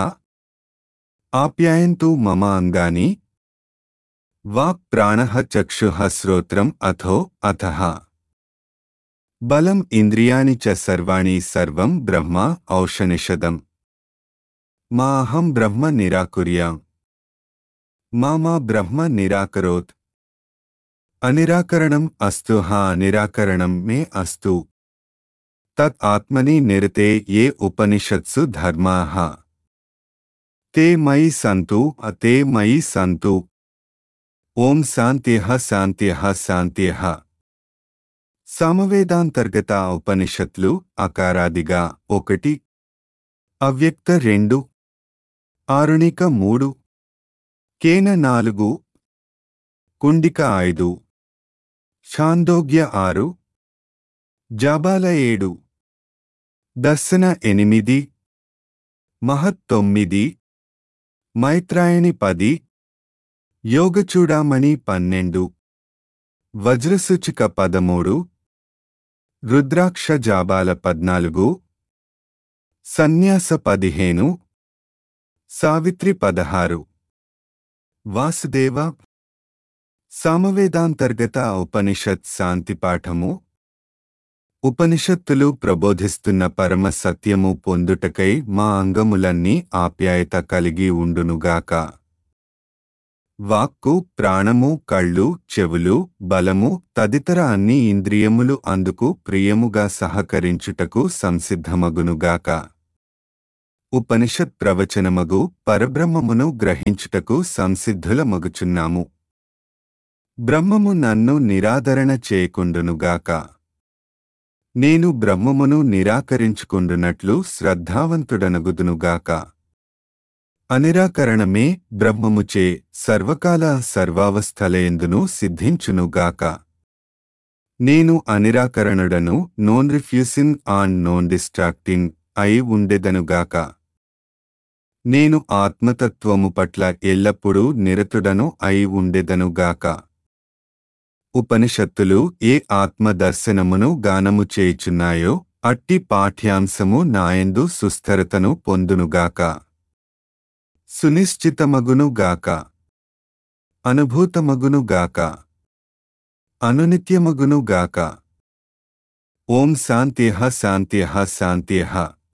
ఆప్యాయంతు మమ అంగాని. వాక్ ప్రాణః చక్షుః శ్రోత్రం అథో అథః. బలం ఇంద్రియాణి చ సర్వాణి సర్వం బ్రహ్మ ఔషనిషదం. మా అహం బ్రహ్మ నిరాకుర్యాం. మా మా బ్రహ్మ నిరాకరోత్. అనిరాకరణం అస్తు హా అనిరాకరణం మే అస్తు. తత్ ఆత్మని నిరతే ఏ ఉపనిషత్సు ధర్మాః. తే మయి సంతు అతే మయి సంతు. ఓం శాంత్యః శాంత్యః శాంత్యః. సామవేదాంతర్గత ఉపనిషత్లు అకారాదిగా ఒకటి. అవ్యక్త రెండు. ఆరుణిక మూడు. కేన నాలుగు. కుండిక ఐదు. ఛాందోగ్య ఆరు. జాబాల ఏడు. దర్శన ఎనిమిది. మహత్ తొమ్మిది. మైత్రాయణి పది. యోగచూడామణి పన్నెండు. వజ్రసూచిక పదమూడు. రుద్రాక్ష జాబాల పద్నాలుగు. సన్యాస పదిహేను. సావిత్రి పదహారు. వాసుదేవ. సామవేదాంతర్గత ఉపనిషత్ శాంతిపాఠము. ఉపనిషత్తులు ప్రబోధిస్తున్న పరమ సత్యము పొందుటకై మా అంగములన్నీ ఆప్యాయత కలిగి ఉండునుగాక. వాక్కు, ప్రాణము, కళ్ళు, చెవులు, బలము తదితర అన్ని ఇంద్రియములు అందుకు ప్రియముగా సహకరించుటకు సంసిద్ధమగునుగాక. ఉపనిషత్ ప్రవచనమగు పరబ్రహ్మమును గ్రహించుటకు సంసిద్ధులమగుచున్నాము. బ్రహ్మము నన్ను నిరాదరణ చేయకుండునుగాక. నేను బ్రహ్మమును నిరాకరించుకుండునట్లు శ్రద్ధావంతుడనగుదునుగాక. అనిరాకరణమే బ్రహ్మముచే సర్వకాల సర్వావస్థలయందును సిద్ధించునుగాక. నేను అనిరాకరణుడను, non refusing and non distracting అయి ఉండెదనుగాక. నేను ఆత్మతత్వము పట్ల ఎల్లప్పుడూ నిరతుడను అయి ఉండెదనుగాక. ఉపనిషత్తులు ఏ ఆత్మ దర్శనమును గానము చేయుచున్నాయో అట్టి పాఠ్యాంశము నాయందు సుస్థిరతను పొందునుగాక, సునిశ్చితమగునుగాక, అనుభూతమగునుగాక, అనునిత్యమగునుగాక. ఓం శాంత్యః శాంత్యః శాంత్యః.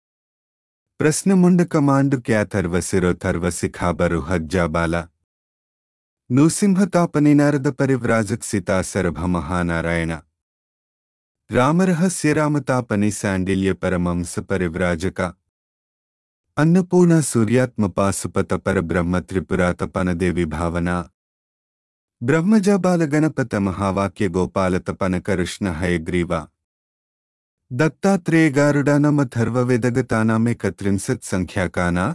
ప్రశ్నముండకమాండుక్యాథర్వశిరోథర్వశిఖాబరుహజ్జాబాల నృసింహతాపని నారద పరివ్రాజక్సితా శరభ మహానారాయణ రామరహస్య రామతాపని శాండిల్య పరమంస పరివ్రాజక అన్నపూర్ణ సూర్యాత్మపాశుపత పరబ్రహ్మ త్రిపురాతపనదేవి భావన బ్రహ్మజాబాల గణపత మహావాక్య గోపాలతపన కృష్ణ హయగ్రీవ దత్తాత్రేయగారుడానమథర్వవేదగతానామేకత్రింశత్ సంఖ్యాకానా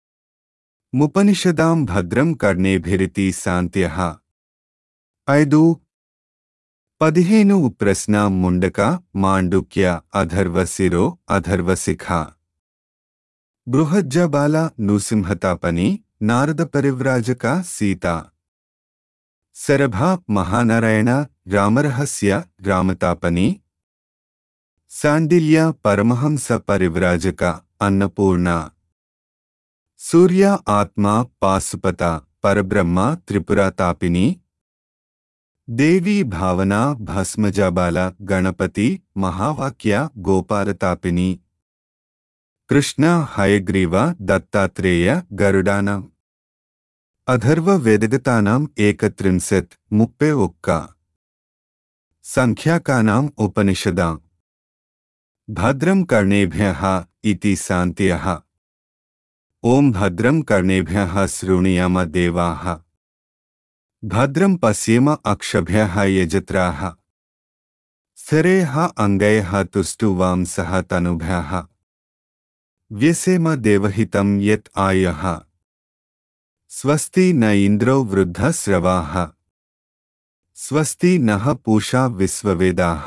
ముపనిషదాం భద్రం కర్ణేభిరితి శాంత్యః. ఐదు పదిహేను ప్రశ్న ముండక మాండుక్య అథర్వశిరో అథర్వశిఖ బృహజ్జబాల నృసింహతాపని నారద పరివ్రాజక సీత శరభ మహానారాయణ రామరహస్య రామతాపని శాండిల్య పరమహంస పరివ్రాజక అన్నపూర్ణ సూర్య ఆత్మ పాశుపత పరబ్రహ్మ త్రిపురాతాపిని దేవీ భావన భస్మజాబాల గణపతి మహావాక్య గోపాలతాపిని కృష్ణ హయగ్రీవ దత్తాత్రేయ గరుడానాం అథర్వ వేదగతానాం ఏకత్రింశత్ ముప్పై ఒక్క సంఖ్యాకానాం ఉపనిషదాం భద్రం కర్ణేభ్యః ఇతి శాంత్యః. ఓం భద్రం కర్ణేభ్యః శృణుయామ దేవాః భద్రం పశ్యేమ అక్షభ్యః యజత్రాః స్థిరైః అంగైః తుష్టువాంసః తనుభ్యః వ్యసేమ దేవహితం యత్ ఆయః. స్వస్తి న ఇంద్రో వృద్ధశ్రవాః స్వస్తి నః పూషా విశ్వవేదాః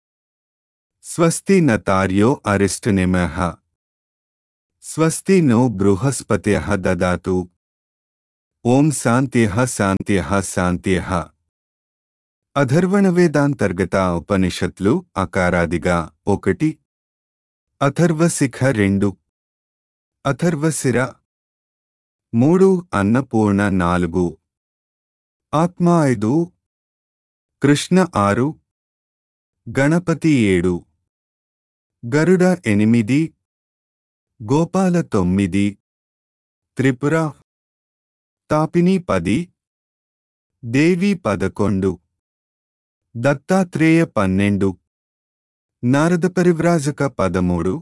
స్వస్తి న తార్యో అరిష్టనేమః స్వస్తి నో బృహస్పత్యః దదాతు. ఓం శాంత్యః శాంత్యః శాంత్యః. అథర్వణవేదాంతర్గత ఉపనిషత్లు అకారాదిగా ఒకటి, అథర్వశిఖ రెండు, అథర్వశిర మూడు, అన్నపూర్ణ నాలుగు, ఆత్మ ఐదు, కృష్ణ ఆరు, గణపతి ఏడు, గరుడ ఎనిమిది, గోపాల తొమ్మిది, త్రిపుర తాపిని పది, దేవి పదకొండు, దత్తాత్రేయ పన్నెండు, నారద పరివ్రాజక పదమూడు,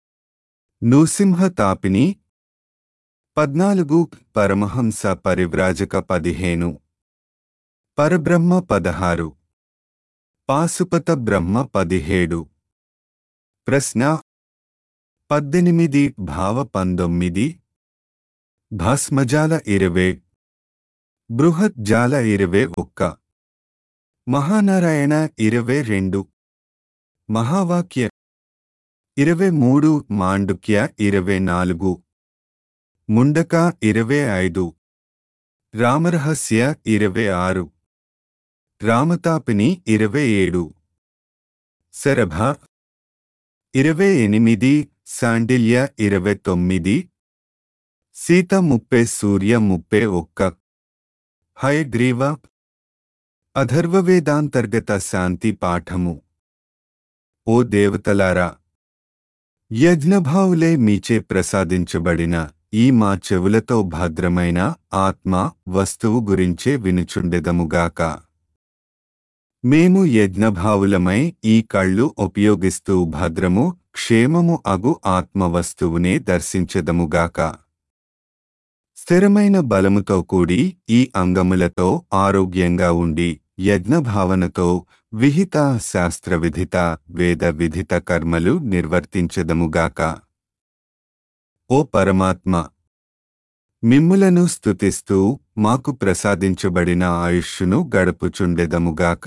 నృసింహ తాపిని పద్నాలుగు, పరమహంస పరివ్రాజక పదిహేను, పరబ్రహ్మ పదహారు, పాశుపత బ్రహ్మ పదిహేడు. ప్రశ్న పద్దెనిమిది, భావ పంతొమ్మిది, భస్మజాల ఇరవై, బృహత్ జాల ఇరవై ఒక్క, మహానారాయణ ఇరవై రెండు, మహావాక్య ఇరవై మూడు, మాండుక్య ఇరవై నాలుగు, ముండక ఇరవై ఐదు, రామరహస్య ఇరవై ఆరు, రామతాపిని ఇరవై ఏడు, శరభ ఇరవై ఎనిమిది, శాండిల్య ఇరవై తొమ్మిది, సీత ముప్పై, సూర్య ముప్పై ఒక్క, హయగ్రీవ. అథర్వవేదాంతర్గత శాంతి పాఠము. ఓ దేవతలారా, యజ్ఞభావులే మీచే ప్రసాదించబడిన ఈ మా చెవులతో భద్రమైన ఆత్మ వస్తువు గురించే వినుచుండెదముగాక. మేము యజ్ఞభావులమై ఈ కళ్ళు ఉపయోగిస్తూ భద్రము క్షేమము అగు ఆత్మవస్తువునే దర్శించెదముగాక. స్థిరమైన బలముతో కూడి ఈ అంగములతో ఆరోగ్యంగా ఉండి యజ్ఞభావనతో విహిత శాస్త్ర విధిత వేద విధిత కర్మలు నిర్వర్తించెదముగాక. ఓ పరమాత్మ, మిమ్ములను స్తుతిస్తూ మాకు ప్రసాదించబడిన ఆయుష్షును గడుపుచుండెదముగాక.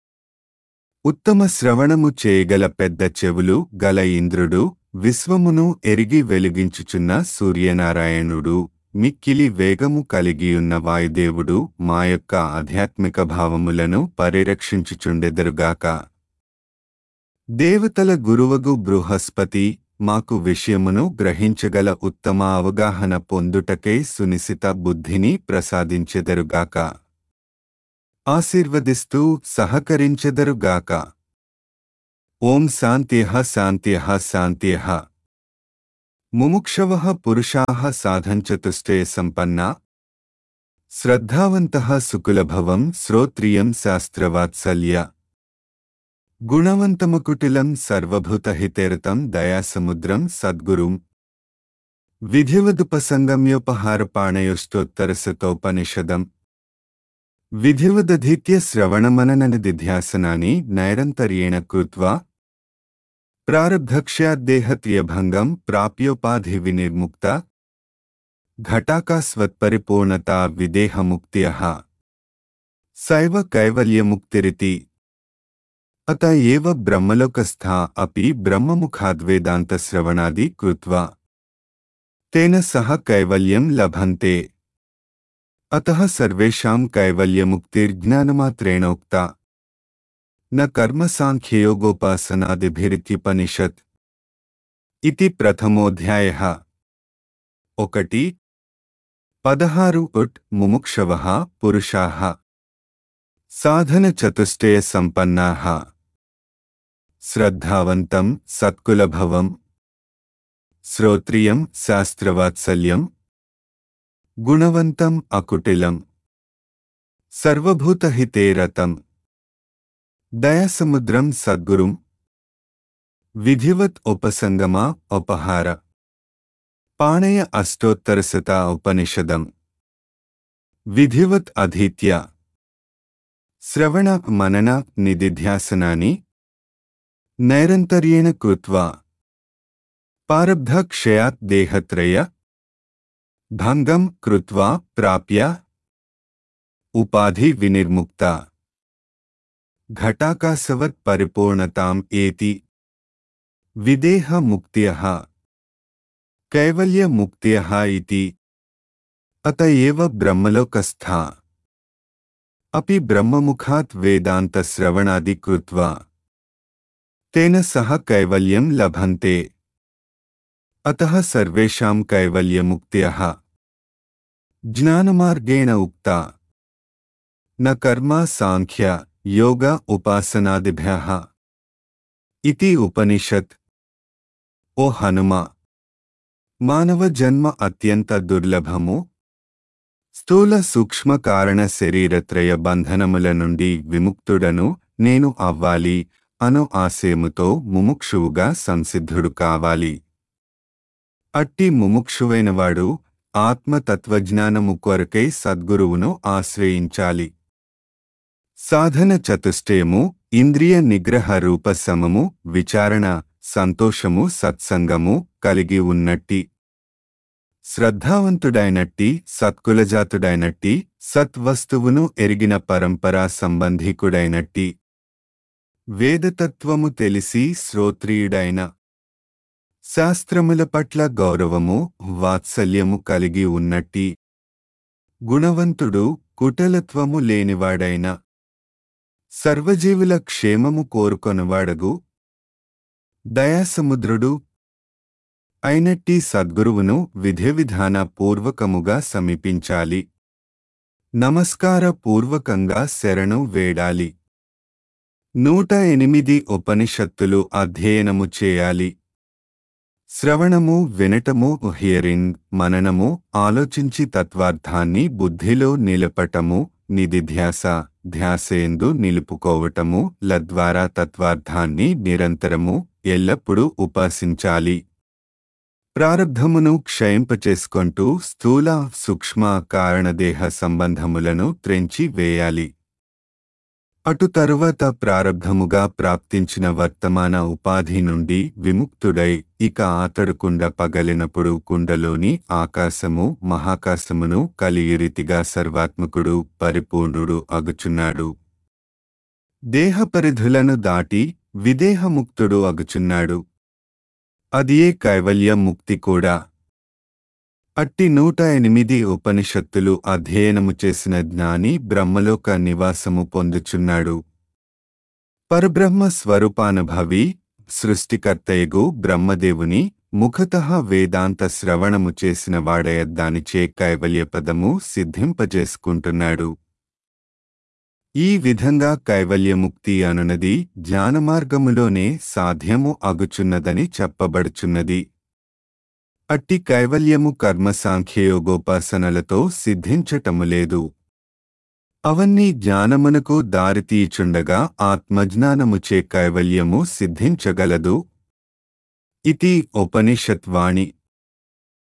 ఉత్తమ శ్రవణము చేయగల పెద్ద చెవులు గల ఇంద్రుడు, విశ్వమును ఎరిగి వెలిగించుచున్న సూర్యనారాయణుడు, మిక్కిలి వేగము కలిగియున్న వాయుదేవుడు మా యొక్క ఆధ్యాత్మిక భావములను పరిరక్షించుచుండెదరుగాక. దేవతల గురువగు బృహస్పతి మాకు విషయమును గ్రహించగల ఉత్తమ అవగాహన పొందుటకై సునిశిత బుద్ధిని ప్రసాదించెదరుగాక. ఆశీర్వదిస్తూ సహకరించెదరుగాక. ఓం శాంత్యః శాంత్యః శాంత్యః. ముముక్షవః పురుషాః సాధనచతుష్టయ సంపన్నా శ్రద్ధావంతః సుకులభవం శ్రోత్రియం శాస్త్రవాత్సల్య గుణవంతమకుటిలం సర్వభూతహితేరతం దయాసముద్రం సద్గురుం విధివదుపసంగమ్యోపహారపాణయోష్టోత్తరశతోపనిషదం విధివదధీత్య శ్రవణమనననిధిధ్యాసనాని నైరంతర్యేణ కృత్వా ప్రారబ్ధక్ష్యాద్దేహత్యభంగం ప్రాప్యోపాధి వినిర్ముక్త ఘటాకాస్వత్పరిపూర్ణతా విదేహముక్త్యః సైవ కైవల్యముక్తిరితి. అత ఏవ బ్రహ్మలోకస్థా అపి బ్రహ్మముఖాద్వేదాంతశ్రవణాది కృత్వా తేన సహ కైవల్యం లభంతే. అతః సర్వేషాం కైవల్యముక్తిర్జ్ఞానమాత్రేణ ఉక్తా న కర్మసాంఖ్యయోగోపాసనాదిభిరిత్యుపనిషత్. ఇతి ప్రథమోధ్యాయః. ఒకటి పదహారు ఉట్ ముముక్షవః పురుషాః సాధన చతుష్టయ సంపన్నాః శ్రద్ధావంతం సత్కులభవం శ్రోత్రియం శాస్త్రవాత్సల్యం గుణవంతం అకుటిలం సర్వభూతహితే రతం దయాసముద్రం సద్గురుం విధివత్ ఉపసంగమా ఉపహార పాణయ అష్టోత్తరశత ఉపనిషదం విధివత్ అధీత్య శ్రవణ మనన నిదిధ్యాసనాని నైరంతర్యేణ కృత్వా పారబ్ధ క్షయాత్ దేహత్రయ భంగం కృత్వా ప్రాప్య ఉపాధి వినిర్ముక్త ఘటాకాశవత్ పరిపూర్ణతాం ఏతి విదేహ ముక్త్యః కైవల్య ముక్త్యః ఇతి. అత ఏవ బ్రహ్మలోకస్థా అపి బ్రహ్మముఖాత్ వేదాంత శ్రవణాది కృత్వా తేన సహ కైవల్యం లభంతే. అతః సర్వేషాం కైవల్యముక్త్యః జ్ఞానమార్గేణ ఉక్తా న కర్మ సాంఖ్య యోగ ఉపాసనాదిభ్యః ఇతి ఉపనిషత్. ఓ హనుమా, మానవ జన్మ అత్యంత దుర్లభము. స్థూల సూక్ష్మ కారణ శరీరత్రయ బంధనముల నుండి విముక్తుడను నేను అవ్వాలి అను ఆశయముతో ముముక్షువుగా సంసిద్ధుడు కావాలి. అట్టి ముముక్షువైనవాడు ఆత్మతత్వజ్ఞానము కొరకై సద్గురువును ఆశ్రయించాలి. సాధన చతుష్టయము ఇంద్రియ నిగ్రహ రూప సమము విచారణ సంతోషము సత్సంగము కలిగి ఉన్నట్టి శ్రద్ధావంతుడైనట్టి సత్కులజాతుడైనట్టి సత్వస్తువును ఎరిగిన పరంపరా సంబంధికుడైనట్టి వేదతత్వము తెలిసి శ్రోత్రియుడైన శాస్త్రముల పట్ల గౌరవము వాత్సల్యము కలిగి ఉన్నట్టి గుణవంతుడు కుటలత్వము లేనివాడైన సర్వజీవుల క్షేమము కోరుకొనువాడగు దయాసముద్రుడు అయినట్టి సద్గురువును విధివిధాన పూర్వకముగా సమీపించాలి. నమస్కార పూర్వకంగా శరణు వేడాలి. నూట ఎనిమిది ఉపనిషత్తులు అధ్యయనము చేయాలి. శ్రవణము వినటము హియరింగ్ మననము ఆలోచించి తత్వార్థాన్ని బుద్ధిలో నిలపటము నిదిధ్యాస ధ్యాసేందు నిలుపుకోవటము లద్వారా తత్వార్థాన్ని నిరంతరము ఎల్లప్పుడూ ఉపాసించాలి. ప్రారబ్ధమును క్షయింపచేసుకొంటూ స్థూల సూక్ష్మ కారణదేహ సంబంధములను త్రెంచి వేయాలి. అటు తరువాత ప్రారబ్ధముగా ప్రాప్తించిన వర్తమాన ఉపాధి నుండి విముక్తుడై ఇక ఆతడు కుండ పగలినప్పుడు కుండలోని ఆకాశము మహాకాశమును కలియురితిగా సర్వాత్మకుడు పరిపూర్ణుడు అగుచున్నాడు. దేహపరిధులను దాటి విదేహముక్తుడు అగుచున్నాడు. అదియే కైవల్య ముక్తి కూడా. అట్టి నూట ఎనిమిది ఉపనిషత్తులు అధ్యయనము చేసిన జ్ఞాని బ్రహ్మలోక నివాసము పొందుచున్నాడు. పరబ్రహ్మ స్వరూపానుభవి సృష్టికర్తయగు బ్రహ్మదేవుని ముఖతః వేదాంత శ్రవణము చేసిన వాడయ దానిచే కైవల్యపదము సిద్ధింపజేసుకుంటున్నాడు. ఈ విధంగా కైవల్యముక్తి అనునది జ్ఞానమార్గములోనే సాధ్యము అగుచున్నదని చెప్పబడుచున్నది. అట్టి కైవల్యము కర్మ సాంఖ్యయోగోపాసనలతో సిద్ధించటము లేదు. అవన్నీ జ్ఞానమునకు దారితీయుచుండగా ఆత్మజ్ఞానముచే కైవల్యము సిద్ధించగలదు. ఇతి ఉపనిషత్వాణి.